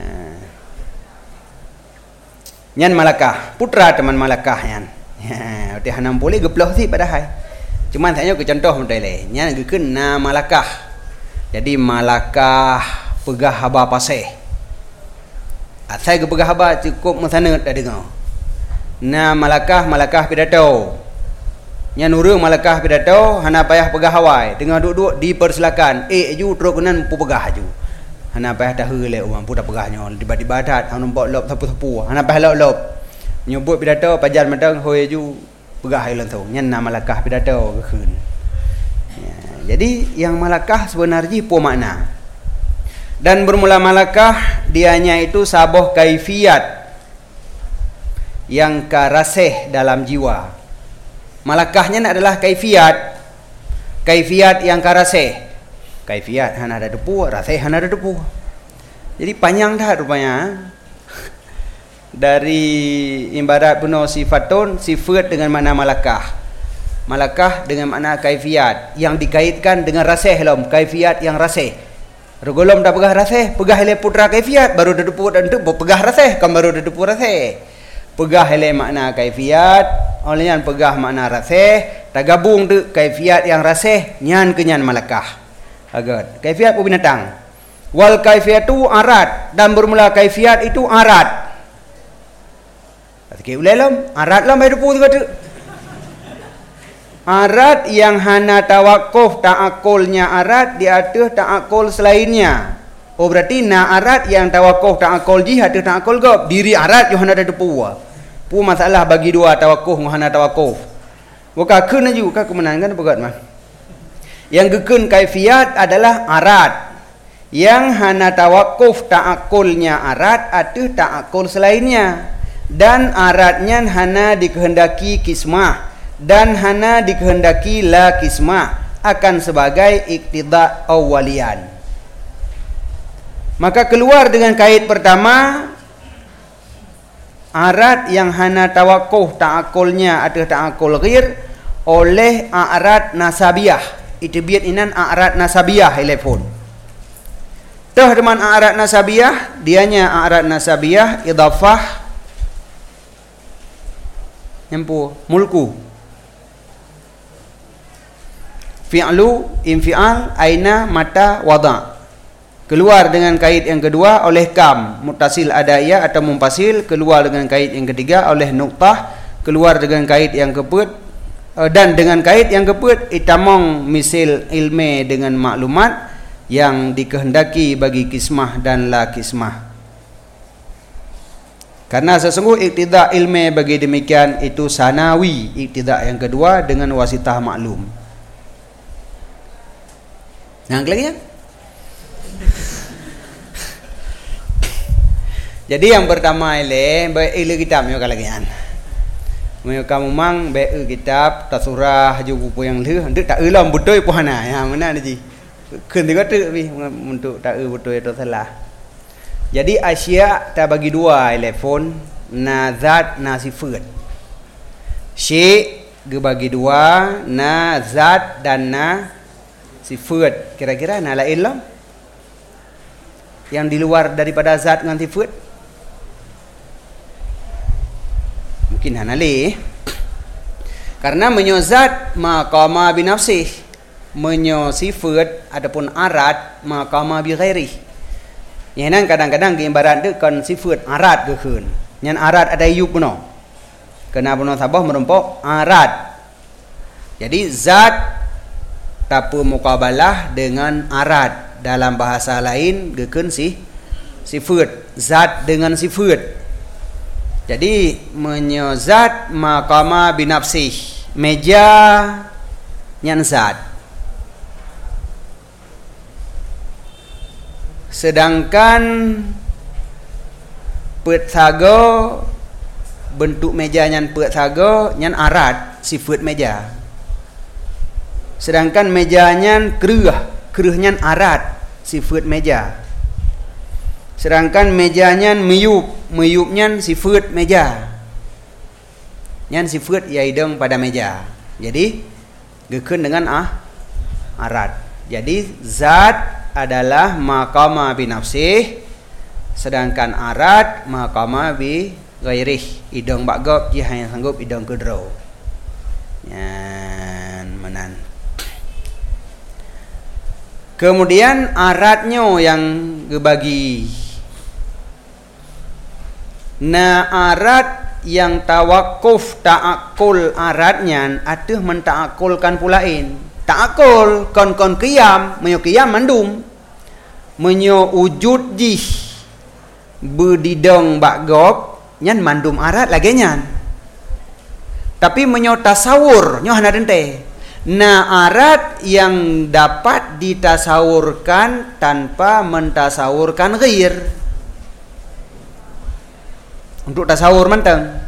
Nyan malakah, putra teman malakah yan. Ya, teh hanam boleh geploh si padahal. Cuman saya ke contoh model le. Nyan gekeun na malakah. Jadi malakah pegah haba pasih. Asai ke pegah haba cukup mesaneut dah dengar. Na malakah malakah pidato. Nya nurung malakah pidato hana payah pegah hawai. Dengar duduk dipersilakan. Eh ju teruk kenan pu pegah ju. Hana payah dah hele umam pu dah pegahnya tiba-tiba dah hanu bok lop sapu-sapu. Hana payah lop-lop. Nyebut pidato pajar madang hoi ju pegah ilan tu. Nya na malakah pidato keun. Ya, jadi yang malakah sebenarnya pu makna. Dan bermula malakah dianya itu sabah kaifiat yang karasih dalam jiwa. Malakahnya adalah kaifiat. Kaifiat yang karasih. Kaifiat hana ada depu, rasih hana ada depu. Jadi panjang dah rupanya. Dari ibarat puno sifatun, sifat dengan makna malakah. Malakah dengan makna kaifiat yang dikaitkan dengan rasih lom, kaifiat yang rasih. Regolom dah pegah rasih, pegah ile putra kaifiat baru dah depu dan tu pegah rasih, kan baru dah depu rasih. Pegah ile makna kaifiat, oleh yang pegah makna rasih, tak gabung tu kaifiat yang rasih, nyan kenyan malakah. Agar kaifiat pun binatang. Wal kaifiatu arat, dan bermula kaifiat itu arat. Okey, ulai lam, arat lam ai depu tu kata. Arat yang hana tawakuf ta'akulnya arat di atas ta'akul selainnya. Oh berarti na arat yang tawakuf ta'akul ji atas ta'akul gop. Diri arat yang hana ada depu. Pu masalah bagi dua tawakuf dengan hana tawakuf. Bukan keun aju ka kemenangan begat mah. Yang gekeun kaifiat adalah arat. Yang hana tawakuf ta'akulnya arat atas ta'akul selainnya. Dan aratnya hana dikehendaki kismah dan hana dikehendaki la kismah akan sebagai iktida awwalian. Maka keluar dengan kait pertama arat yang hana tawakuf ta'akulnya atas ta'akul ghair oleh arat nasabiyah. Itu biat inan arat nasabiyah telefon. Tah dengan arat nasabiyah, dianya arat nasabiyah idafah nyampu mulku fi'lu infial aina mata wada. Keluar dengan kait yang kedua oleh kam muttasil adaiya atau mumpasil. Keluar dengan kait yang ketiga oleh nuqtah. Keluar dengan kait yang keempat dan dengan kait yang keempat itamong misil ilme dengan maklumat yang dikehendaki bagi kismah dan la kismah. Karena sesungguh iktida ilmi bagi demikian itu sanawi, iktida yang kedua dengan wasitah maklum. Yang lagi ya? Jadi yang pertama ile baik ile kitab yo kalagian. Mo kamu mang baik kitab tasurah ju buku yang leuh hendak tak eulam betul puhana ya mana ni. Keun tiga tu wi untuk tak eu betul itu salah. Jadi asya tak bagi dua telefon na zat na sifat. Syai' ge bagi dua na zat dan na sifat. Kira-kira na lain lah. Yang di luar daripada zat dengan sifat. Mungkin hana le. Karena menyo zat maqama bi nafsih, menyo sifat adapun arat maqama bi ghairi. Yang nan kadang-kadang ibarat tu kan sifat arat ke keun. Yang arat ada yuk puno. Kena puno sabah merumpok arat. Jadi zat tapu muqabalah dengan arat. Dalam bahasa lain gekeun si sifat, zat dengan sifat. Jadi menyazat maqama binafsih, meja nyan zat. Sedangkan pet sago bentuk meja nyan pet sago nyan arat sifat meja. Sedangkan meja nyan keruh, keruh nyan arat sifat meja. Sedangkan meja nyan meyup, meyup nyan sifat meja. Nyan sifat ya ideng pada meja. Jadi gekeun dengan ah arat. Jadi zat adalah maqama binafsih, sedangkan arat maqama bi ghairih, idang bagop ji hanya sanggup idang kedro. Yan menan. Kemudian aratnya yang gebagi. Na arat yang tawakuf ta'akul aratnya atuh menta'akulkan pulain. Ta'akul kon-kon qiyam, menyo qiyam mandum. Menyo wujud jih berdidang bagop nyan mandum arat lagi nyan. Tapi menyo tasawur nyo hana dente. Nah arat yang dapat ditasawurkan tanpa mentasawurkan ghair. Untuk tasawur manteng.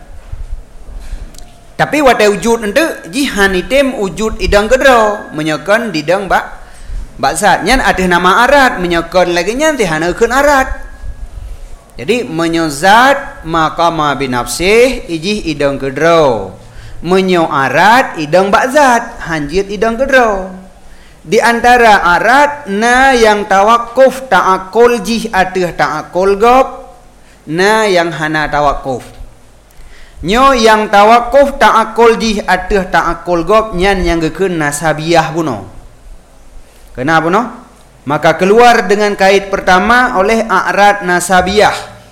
Tapi wate wujud ente jihan item wujud idang kedro menyokan didang bak bak zat nyan ada nama arat menyokan lagi nyan tihana keun arat. Jadi menyozat maqama binafsih ijih idang kedro. Menyo arat idang bakzat hanjit idang kedro. Di antara arat na yang tawakuf ta'akul jih atih ta'akul gop, na yang hana tawakuf. Nyo yang tawakuf ta'akul jih atih ta'akul gop nyan yang gekeun nasabiyah buno. Kenapa buno? Maka keluar dengan kait pertama oleh a'rad nasabiyah.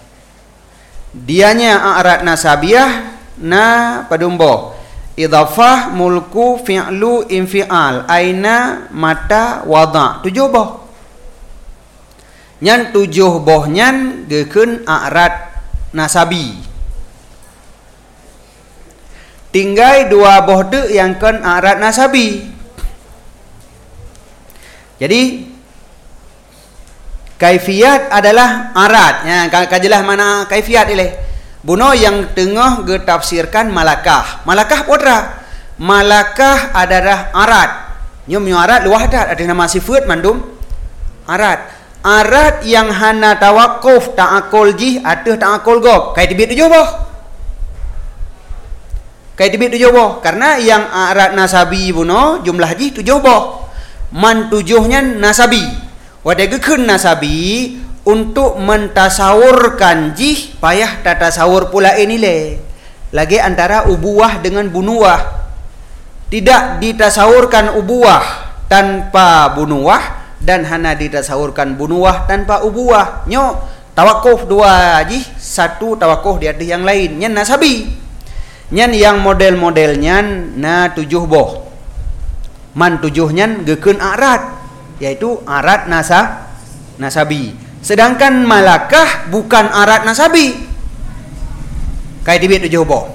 Dianya a'rad nasabiyah na padumbo idhafah mulku fi'lu infial aina mata wada tujuh boh. Nyan tujuh boh nyan gekeun a'rad nasabi. Tinggal dua boh de yang kan a'rad nasabi. Jadi kaifiyat adalah arat. Ya, kajilah mana kaifiyat ini. Buno yang tengah getafsirkan malakah. Malakah putra. Malakah adalah arat. Nyum nyu arat luah dat ada nama sifat mandum arat. Arat yang hana tawakuf ta'akul jih atau ta'akul gob. Kayak tibit tujuh boh. Kayak tibit tujuh boh. Karena yang arat nasabi buno jumlah jih tujuh boh. Man tujuhnya nasabi. Wadagekun nasabi untuk mentasawurkan jih payah tatasawur pula ini le. Lagi antara ubuah dengan bunuah. Tidak ditasawurkan ubuah tanpa bunuah dan hana ditasawurkan bunuah tanpa ubuah. Nyo tawakuf dua jih, satu tawakuf di atas yang lain. Nyan nasabi. Nyan yang model-modelnya na tujuh boh. Man tujuhnya gekeun arat, yaitu arat nasa nasabi. Sedangkan malakah bukan arat nasabi. Kayak tibit tujuh boh.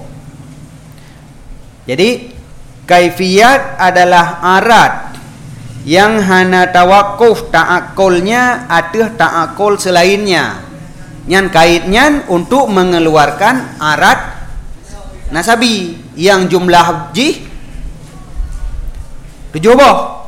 Jadi kaifiyat adalah arat yang hana tawakuf ta'akulnya atau ta'akul selainnya. Nyan kaitnya untuk mengeluarkan arat nasabi yang jumlah jih tujuh boh.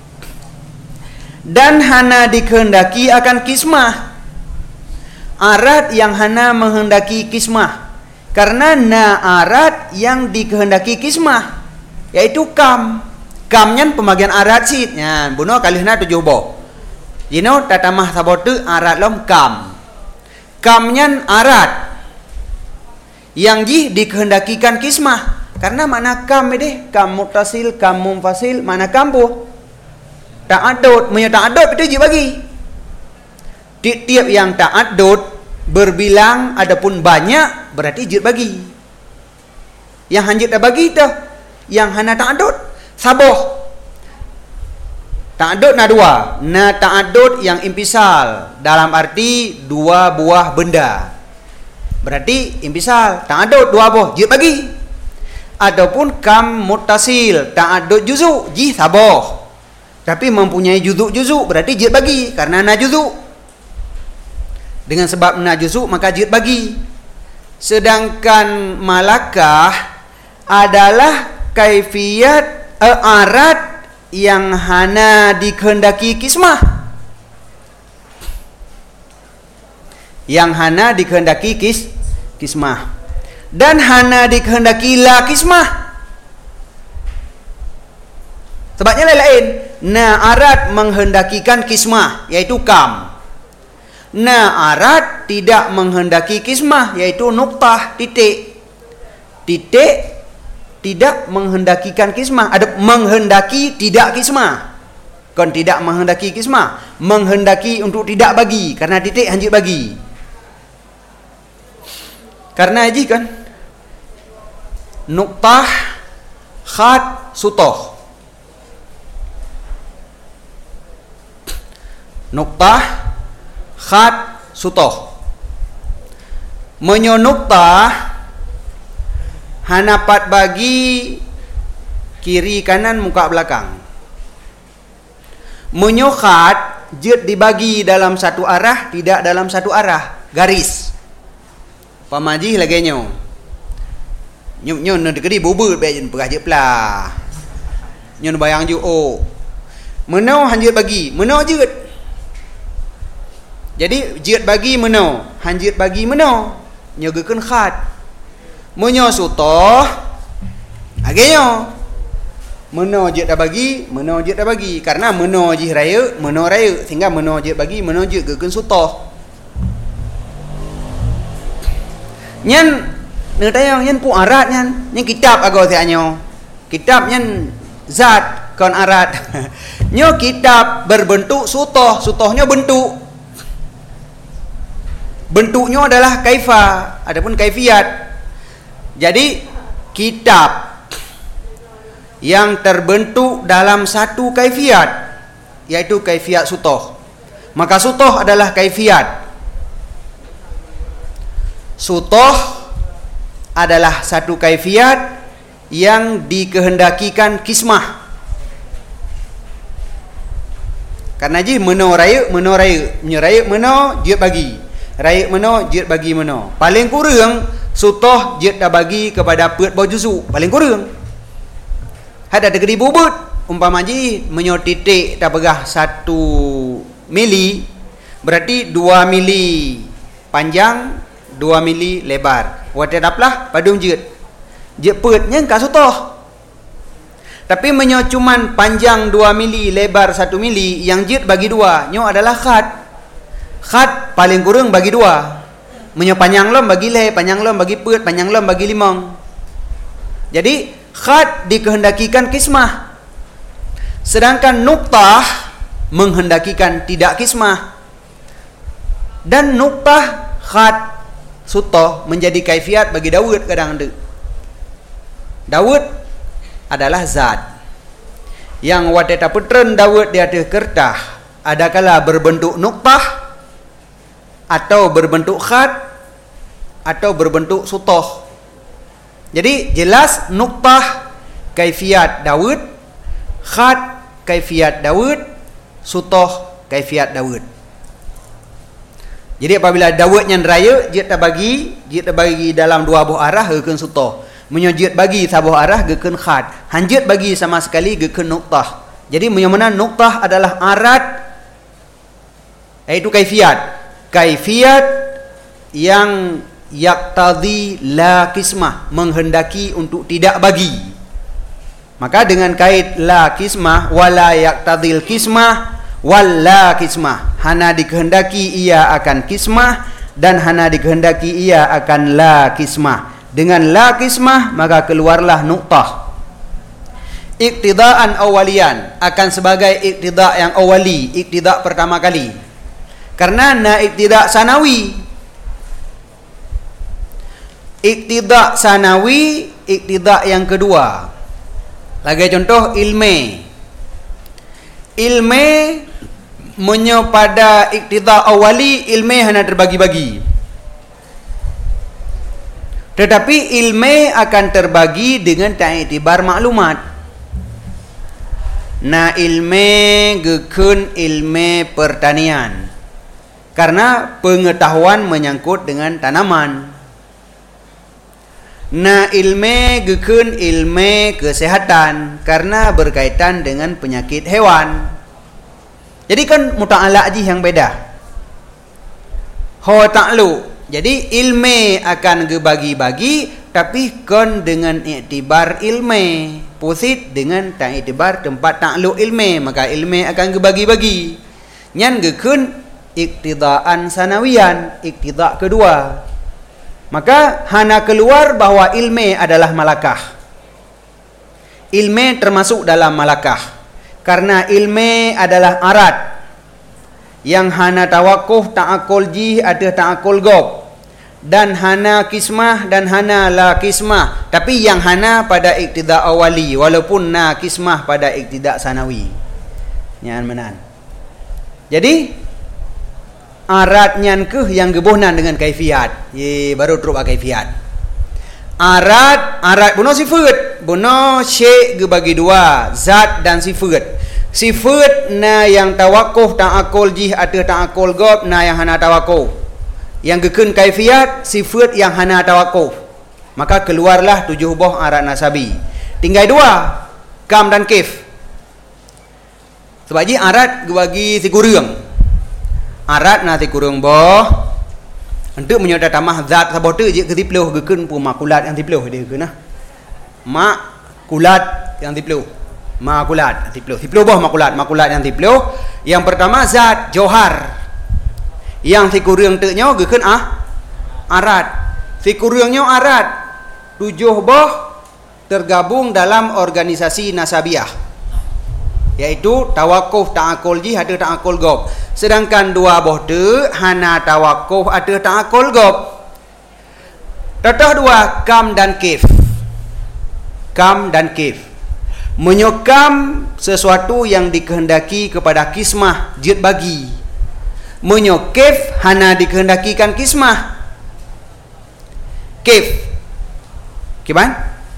Dan hana dikehendaki akan kismah. Arat yang hana menghendaki kismah. Karena na arat yang dikehendaki kismah, yaitu kam. Kamnya pembagian arat sit. Ya, buno kalihna tujuh boh. Jino tatamah sabotu arat lom kam. Kamnya arat yang jih dikehendakikan kismah. Karena mana kam deh, kam mutasil, kam munfasil, mana kampuh. Ta'adud, punya ta'adud itu je bagi. Tiap-tiap yang ta'adud berbilang adapun banyak berarti je bagi. Yang hanjit dah bagi dah, yang hana ta'adud saboh. Ta'addud na dua. Na ta'addud yang impisal, dalam arti dua buah benda. Berarti impisal, ta'addud dua buah, jid bagi. Ataupun kam muttasil, ta'addud juzuk, jih saboh. Tapi mempunyai juzuk-juzuk, berarti jid bagi karena na juzuk. Dengan sebab na juzuk maka jid bagi. Sedangkan malakah adalah kaifiyat uh, arat yang hana dikehendaki kismah. Yang hana dikehendaki kis kismah. Dan hana dikehendaki la kismah. Sebabnya lain-lain. Na arat menghendakikan kismah, yaitu kam. Na arat tidak menghendaki kismah, yaitu nuktah, titik. Titik tidak menghendakikan kismah. Ada menghendaki tidak kismah. Kon tidak menghendaki kismah, menghendaki untuk tidak bagi, karena titik hanjit bagi. Karena aji kan nuktah, khat, sutoh. Nuktah, khat, sutoh. Menyo nuktah hanapat bagi kiri kanan muka belakang. Menyo khat jid dibagi dalam satu arah, tidak dalam satu arah, garis. Pamaji lagi nyo. Nyo nyo nak dekedi bubur bayan perah je plah. Nyo bayang ju oh. Menau hanjit bagi, menau jid. Jadi jid bagi menau, hanjit bagi menau, nyogekeun khat. Menyo sutoh agenyo. Menau jid dah bagi, menau jid dah bagi. Karena menau jih raya, menau raya, sehingga menau jid bagi, menau jid gekeun sutoh. Nyen ne tayang nyen pu arat nyen, nyen kitab ago tianyo. Kitab nyen zat kon arat. Nyo kitab berbentuk sutoh, sutohnya bentuk. Bentuknya adalah kaifa, adapun kaifiyat. Jadi kitab yang terbentuk dalam satu kaifiyat, yaitu kaifiyat sutoh, maka sutoh adalah kaifiyat. Sutoh adalah satu kaifiyat yang dikehendakikan kismah. Karena ji meno raya, meno raya, menyeraya meno jid bagi. Raya meno jid bagi meno. Paling kurang sutoh jid dah bagi kepada peut bau juzu, paling kurang. Ada degedi bubut umpama ji menyo titik dah pegah satu mili, berarti dua mili panjang, dua mili lebar. Wate daplah padung jid. Jid peutnya ka sutoh. Tapi menyo cuman panjang dua mili, lebar satu mili, yang jid bagi dua, nyo adalah khat. Khat paling kurang bagi dua. Menyo panjang lom bagi le, panjang lom bagi peut, panjang lom bagi limong. Jadi khat dikehendakikan kismah. Sedangkan nuktah menghendakikan tidak kismah. Dan nuktah, khat, sutoh menjadi kaifiat bagi Daud kadang ada. Daud adalah zat yang wadata putren Daud di atas kertas adakala berbentuk nuktah, atau berbentuk khat, atau berbentuk sutoh. Jadi jelas nuktah kaifiat Daud, khat kaifiat Daud, sutoh kaifiat Daud. Jadi apabila Daud yang raya, jid dah bagi, jid dah bagi dalam dua buah arah gekeun sutoh. Menyojid bagi sabuh arah gekeun khat. Hanjit bagi sama sekali gekeun nuktah. Jadi menyamana nuktah adalah arat, yaitu kaifiat. Kaifiat yang yaktadhi la kismah, menghendaki untuk tidak bagi. Maka dengan kait la kismah, wala yaktadhil kismah, wala kismah, hana dikehendaki ia akan kismah, dan hana dikehendaki ia akan la kismah. Dengan la kismah maka keluarlah nuktah. Iktidaan awalian akan sebagai iktida yang awali, iktida pertama kali. Karena na iktida sanawi. Iktida sanawi, iktida yang kedua. Lagi contoh ilme. ilme menyo pada iktidha awali ilme hanya terbagi-bagi. Tetapi ilme akan terbagi dengan ta'iktibar maklumat. Na ilme gekun ilme pertanian. Karena pengetahuan menyangkut dengan tanaman. Na ilme gekun ilme kesehatan karena berkaitan dengan penyakit hewan. Jadi kan muta'ala aji yang beda. Ho ta'lu. Jadi ilme akan gebagi-bagi tapi kon dengan iktibar ilme. Pusit dengan tak iktibar tempat ta'lu ilme, maka ilme akan gebagi-bagi. Nyan gekun iktidaan sanawian, iktidak kedua. Maka hana keluar bahawa ilme adalah malakah. Ilme termasuk dalam malakah. Karena ilme adalah arat. Yang hana tawakuf ta'akul jih ada ta'akul gob. Dan hana kismah dan hana la kismah. Tapi yang hana pada iktidak awali. Walaupun na kismah pada iktidak sanawi. Nyan menan. Jadi arat nyan ke yang gebohnan dengan kaifiat. Ye baru teruk kaifiat. Arat arat buno sifat. Buno syek gebagi dua, zat dan sifat. Sifat na yang tawakuf ta'akul jih ada ta'akul gob na yang hana tawakuf. Yang gekun kaifiat sifat yang hana tawakuf. Maka keluarlah tujuh boh arat nasabi. Tinggal dua, kam dan kif. Sebab ji arat gebagi sigurung. Arat nanti kurang boh untuk menyodar tamah zat sabot tu je ketipluh gekun pu makulat yang tipluh dia ke nah makulat yang tipluh makulat tipluh tipluh boh makulat makulat yang tipluh. Yang pertama zat johar, yang si kurang tu nyo gekun ah arat, si kurangnya arat tujuh boh tergabung dalam organisasi nasabiah, yaitu tawakuf ta'akul jih ada ta'akul gob. Sedangkan dua boh tu hana tawakuf ada ta'akul gob. Tetah dua kam dan kif. Kam dan kif menyokam sesuatu yang dikehendaki kepada kismah jid bagi. Menyokif hana dikehendakikan kismah. Kif kiban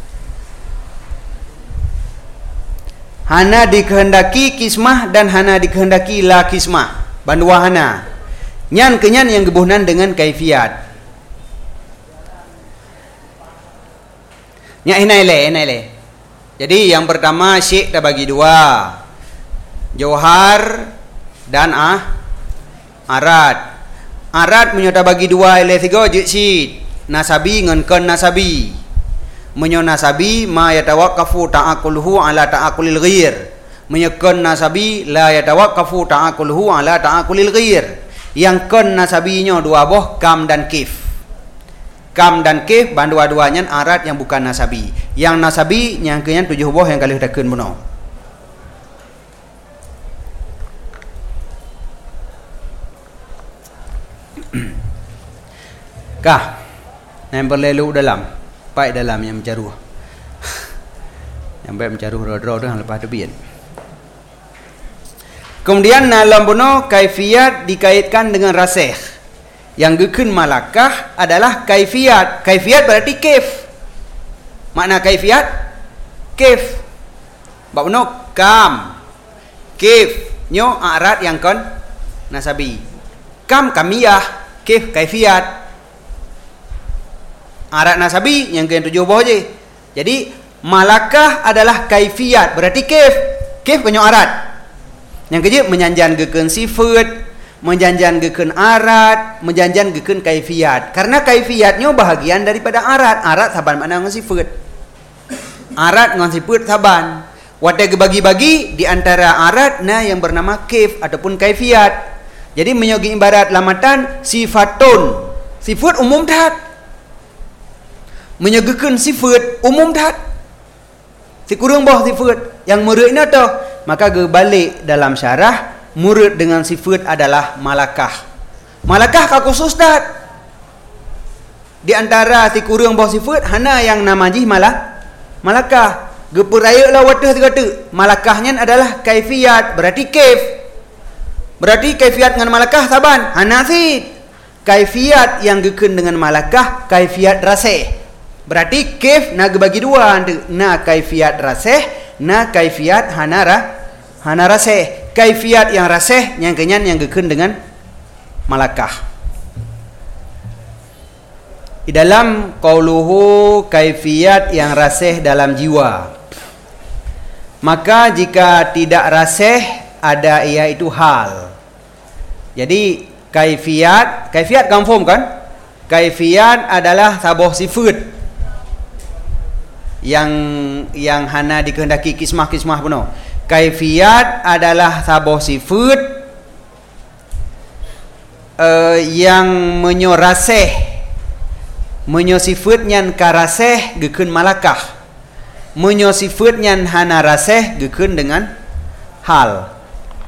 hana dikehendaki kismah dan hana dikehendaki la kismah. Bandua hana. Nyan kenyan yang gebuhnan dengan kaifiat. Nya inaile, inaile. Jadi yang pertama syek dah bagi dua. Johar dan ah arat. Arat menyota bagi dua ile tiga jid nasabi ngan kon nasabi. Menyo nasabi ma yatawaqqafu ta'aquluhu ala ta'aqulil ghair. Menyekon nasabi la yatawaqqafu ta'aquluhu ala ta'aqulil ghair. Yang kon nasabinya dua boh kam dan kif. Kam dan kif bandua-duanya arat yang bukan nasabi. Yang nasabi yang kenyan tujuh boh yang kali takun benar. Kah yang berlelu dalam pai dalam yang mencaruh. Yang baik mencaruh roh-roh tu lepas tebian. Kemudian dalam buno kaifiat dikaitkan dengan rasih. Yang gekun malakah adalah kaifiat. Kaifiat berarti kif. Makna kaifiat kif. Bab buno kam kif nyo arat yang kon nasabi. Kam kamiyah, kif kaifiat. Arat nasabi yang ke tujuh boh je. Jadi malakah adalah kaifiat berarti kif. Kif punya arat. Yang kerja menjanjan geken sifat, menjanjan geken arat, menjanjan geken kaifiat. Karena kaifiatnya bahagian daripada arat. Arat saban makna dengan sifat. Arat dengan sifat saban. Wadah bagi-bagi di antara arat na yang bernama kif ataupun kaifiat. Jadi menyogi ibarat lamatan sifatun. Sifat umum dah. Menyegakan sifat umum dah. Si kurang bawah sifat yang muridnya tu, maka gebalik dalam syarah murid dengan sifat adalah malakah. Malakah ka khusus dah. Di antara si kurang bawah sifat hana yang nama jih malah malakah. geperaya lah watah kata. Malakahnya adalah kaifiat, berarti kaif. Berarti kaifiat dengan malakah saban. Hanasid. Kaifiat yang gekeun dengan malakah kaifiat rasih. Berarti kaif na bagi dua, na kaifiat rasih, na kaifiat hanara hana rasih. Kaifiat yang rasih yang kenyan yang gekeun dengan malakah. Di dalam qauluhu kaifiat yang rasih dalam jiwa. Maka jika tidak rasih ada ia itu hal. Jadi kaifiat, kaifiat confirm kan? Kaifiat adalah sabuh sifat yang yang hana dikehendaki kismah-kismah puno. Kaifiat adalah sabuh sifat uh, yang menyo rasih, menyo sifat nyan karasih gekeun malakah. Menyo sifat nyan hana rasih gekeun dengan hal.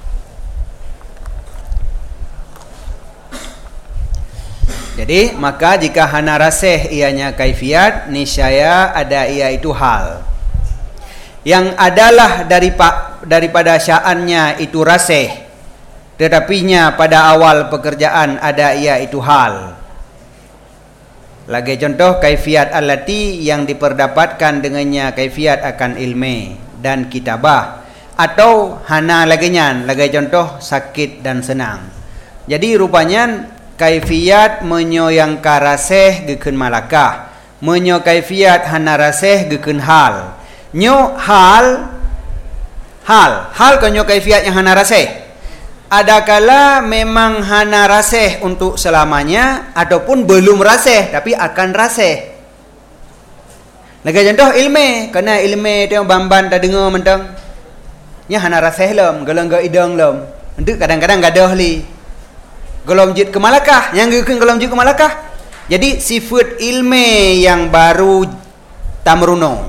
Jadi maka jika hana rasih ianya kaifiat, niscaya ada ia itu hal. Yang adalah dari daripada sya'annya itu rasih, tetapinya pada awal pekerjaan ada ia itu hal. Lagi contoh kaifiat allati yang diperdapatkan dengannya kaifiat akan ilmi dan kitabah, atau hana lagi nyan, lagi contoh sakit dan senang. Jadi rupanya kaifiat menyo yang karasih gekeun malakah, menyo kaifiat hana rasih gekeun hal. Nyo hal hal hal kanyo kaifiat yang hana rasih. Adakala memang hana rasih untuk selamanya ataupun belum rasih tapi akan rasih. Lagi contoh ilmu, kena ilmu tu bamban tak dengar mentang nya hana rasih lem, galang ga idang lem. Entu kadang-kadang gadah li. Golom jid ke malakah, yang gekeun golom jid ke malakah. Jadi sifat ilmu yang baru tamruno.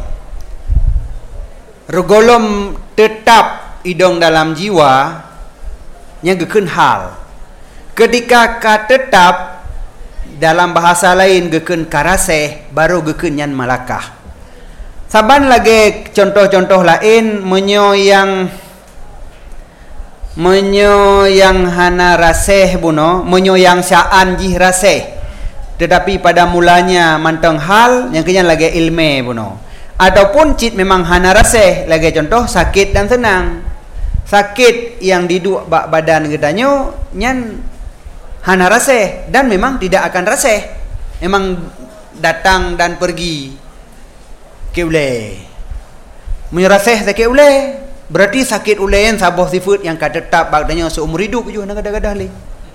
Regolom tetap idong dalam jiwa yang gekeun hal. Ketika ka tetap dalam bahasa lain gekeun karasih baru gekeun nyan malakah. Saban lagi contoh-contoh lain menyo yang menyo yang hana rasih buno, menyo yang sya'an jih rasih, tetapi pada mulanya manteng hal yang kenyan lagi ilmu buno. Ataupun cit memang hana rasih, lagi contoh sakit dan senang. Sakit yang diduk bak badan gedanyo nyan hana rasih dan memang tidak akan rasih. Memang datang dan pergi. Ke ule. Menyo rasih sakit ule. Berarti sakit ulean sabuh sifat yang katetap bagdanya seumur hidup je nak gadah-gadah le.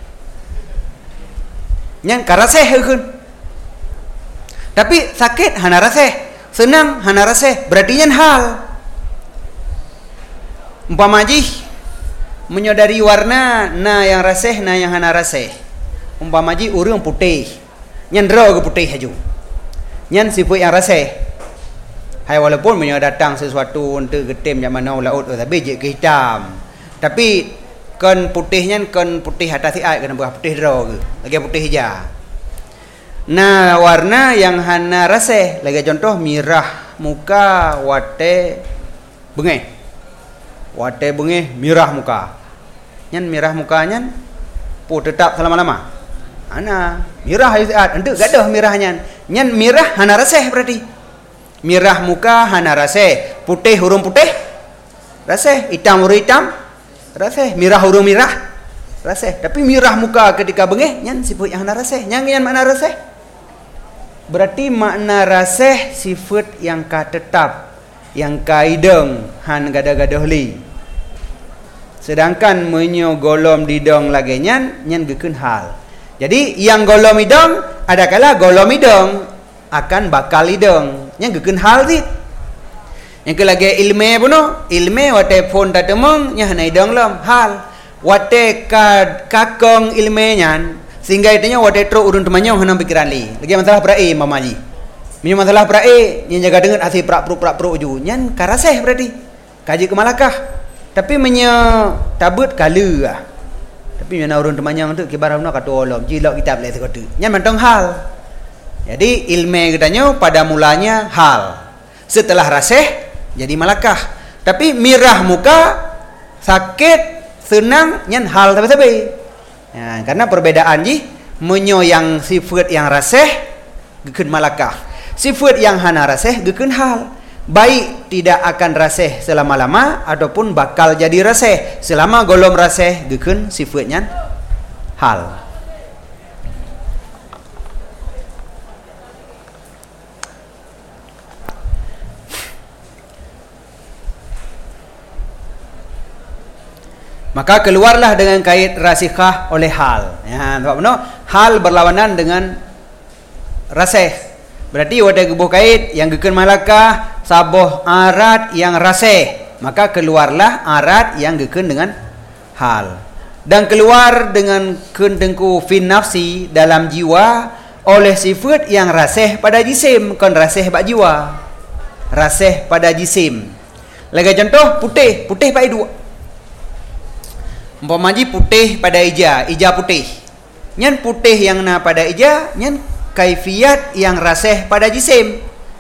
Yang karasih heun. Tapi sakit hana rasih, senang hana rasih, berarti nyan hal. Umpama ji menyodari warna na yang rasih na yang hana rasih. Umpama ji urang putih. Nyan dro ke putih haju. Nyan sifat yang rasih. Hai walaupun menyo datang sesuatu untuk getim zaman now laut tapi je ke hitam. Tapi kan putihnya kan putih atas ai kan buah putih draw ke. Lagi putih hijau. Nah, warna yang hana rasih, lagi contoh mirah muka wate bengeh. Wate bengeh mirah muka. Nyan mirah mukanya pu tetap selama-lama. Ana mirah haiat, ente gadah mirahnya. Nyan mirah hana rasih berarti. Mirah muka hana rasih, putih hurung putih rasih, hitam hurung hitam rasih, mirah hurung mirah rasih. Tapi mirah muka ketika bengeh nyan sifat yang hana rasih. Yang nyan makna rasih berarti makna rasih sifat yang ka tetap, yang kaideng han gadah-gadah li. Sedangkan menyo golom didong lagi nyan nyan gekeun hal. Jadi yang golom idong adakala golom idong akan bakal idong yang gekeun hal dit. Yang ke lagi ilmu puno, ilmu wate phone ta temong nya hanai dong lam hal. Wate ka kakong ilmu nyan sehingga itanya wate tro urun temanyo hanam pikiran li. Lagi masalah prae mamaji. Minyak masalah prae nya jaga dengan asih prak pruk prak pruk ju. Nyan karasih berarti. Kaji ke malakah. Tapi menye tabut kala ah. Tapi nya urun temanyo tu kibaramna kata olom jilok kitab le sekatu. Nyan mantong hal. Jadi ilmu katanya pada mulanya hal. Setelah rasih jadi malakah. Tapi mirah muka sakit senang nyen hal tapi-tapi. Ya, karena perbedaan ji menyo yang sifat yang rasih gekeun malakah. Sifat yang hana rasih gekeun hal. Baik tidak akan rasih selama-lama ataupun bakal jadi rasih selama golom rasih gekeun sifatnya hal. Maka keluarlah dengan kait rasikhah oleh hal. Ya, nampak benar? Hal berlawanan dengan rasih. Berarti ada gebuh kait yang gekeun malakah saboh arat yang rasih. Maka keluarlah arat yang gekeun dengan hal. Dan keluar dengan kendengku fin nafsi dalam jiwa oleh sifat yang rasih pada jisim, kon rasih pada jiwa. Rasih pada jisim. Lagi contoh putih, putih pada dua. Umpamaji putih pada ija, ija putih. Nyen putih yang na pada ija, nyen kaifiat yang rasih pada jisim.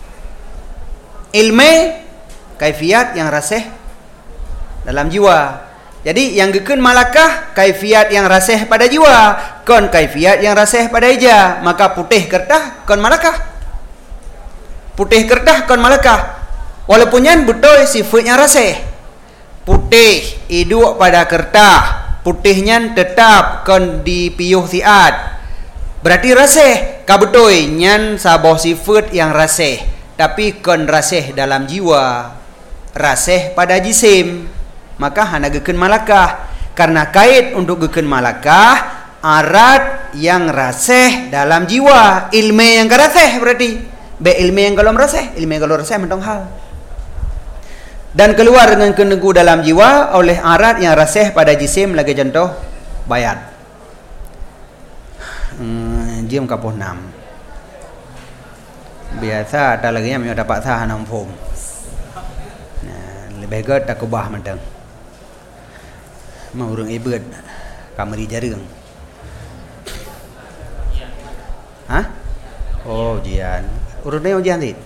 Ilme kaifiat yang rasih dalam jiwa. Jadi yang gekeun malakah kaifiat yang rasih pada jiwa, kon kaifiat yang rasih pada ija. Maka putih kertah kon malakah. Putih kertah kon malakah. Walaupun nyen betul sifatnya rasih. Putih iduk pada kertah, putihnya tetap kon dipiyuh siat. Berarti rasih kabutoi nyan saboh sifat yang rasih, tapi kon rasih dalam jiwa, rasih pada jisim. Maka hana gekeun malakah. Karena kait untuk gekeun malakah arat yang rasih dalam jiwa, ilmu yang karasih berarti. Be ilmu yang kalau rasih, ilmu yang kalau rasih mentong hal. Dan keluar dengan kenegu dalam jiwa oleh arat yang rasih pada jisim. Lagi contoh bayat. Hmm, jam kapuh enam. Biasa ada lagi yang dapat sah enam form. Nah, lebih good tak kubah mentang. Mau urang ibad kamari jareung. Hah? Oh, ujian. Urutnya ujian sih.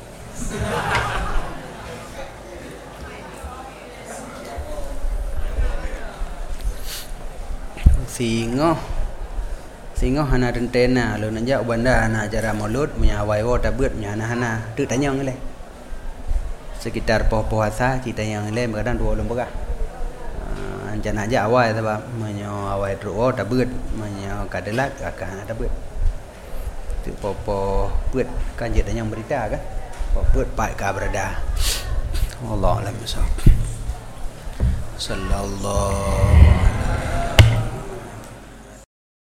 Singo Singo hana rentena lo nanja ubanda hana acara maulud menyawai wo tabut nya hana tu tanyang le sekitar poh puasa kita yang le kadang dua lom begah anjana aja awai sebab menyo awai dua tabut menyo kadelak akan tabut tu popo put kan je tanyang berita kan poput pai ka berada Allah alam sallallahu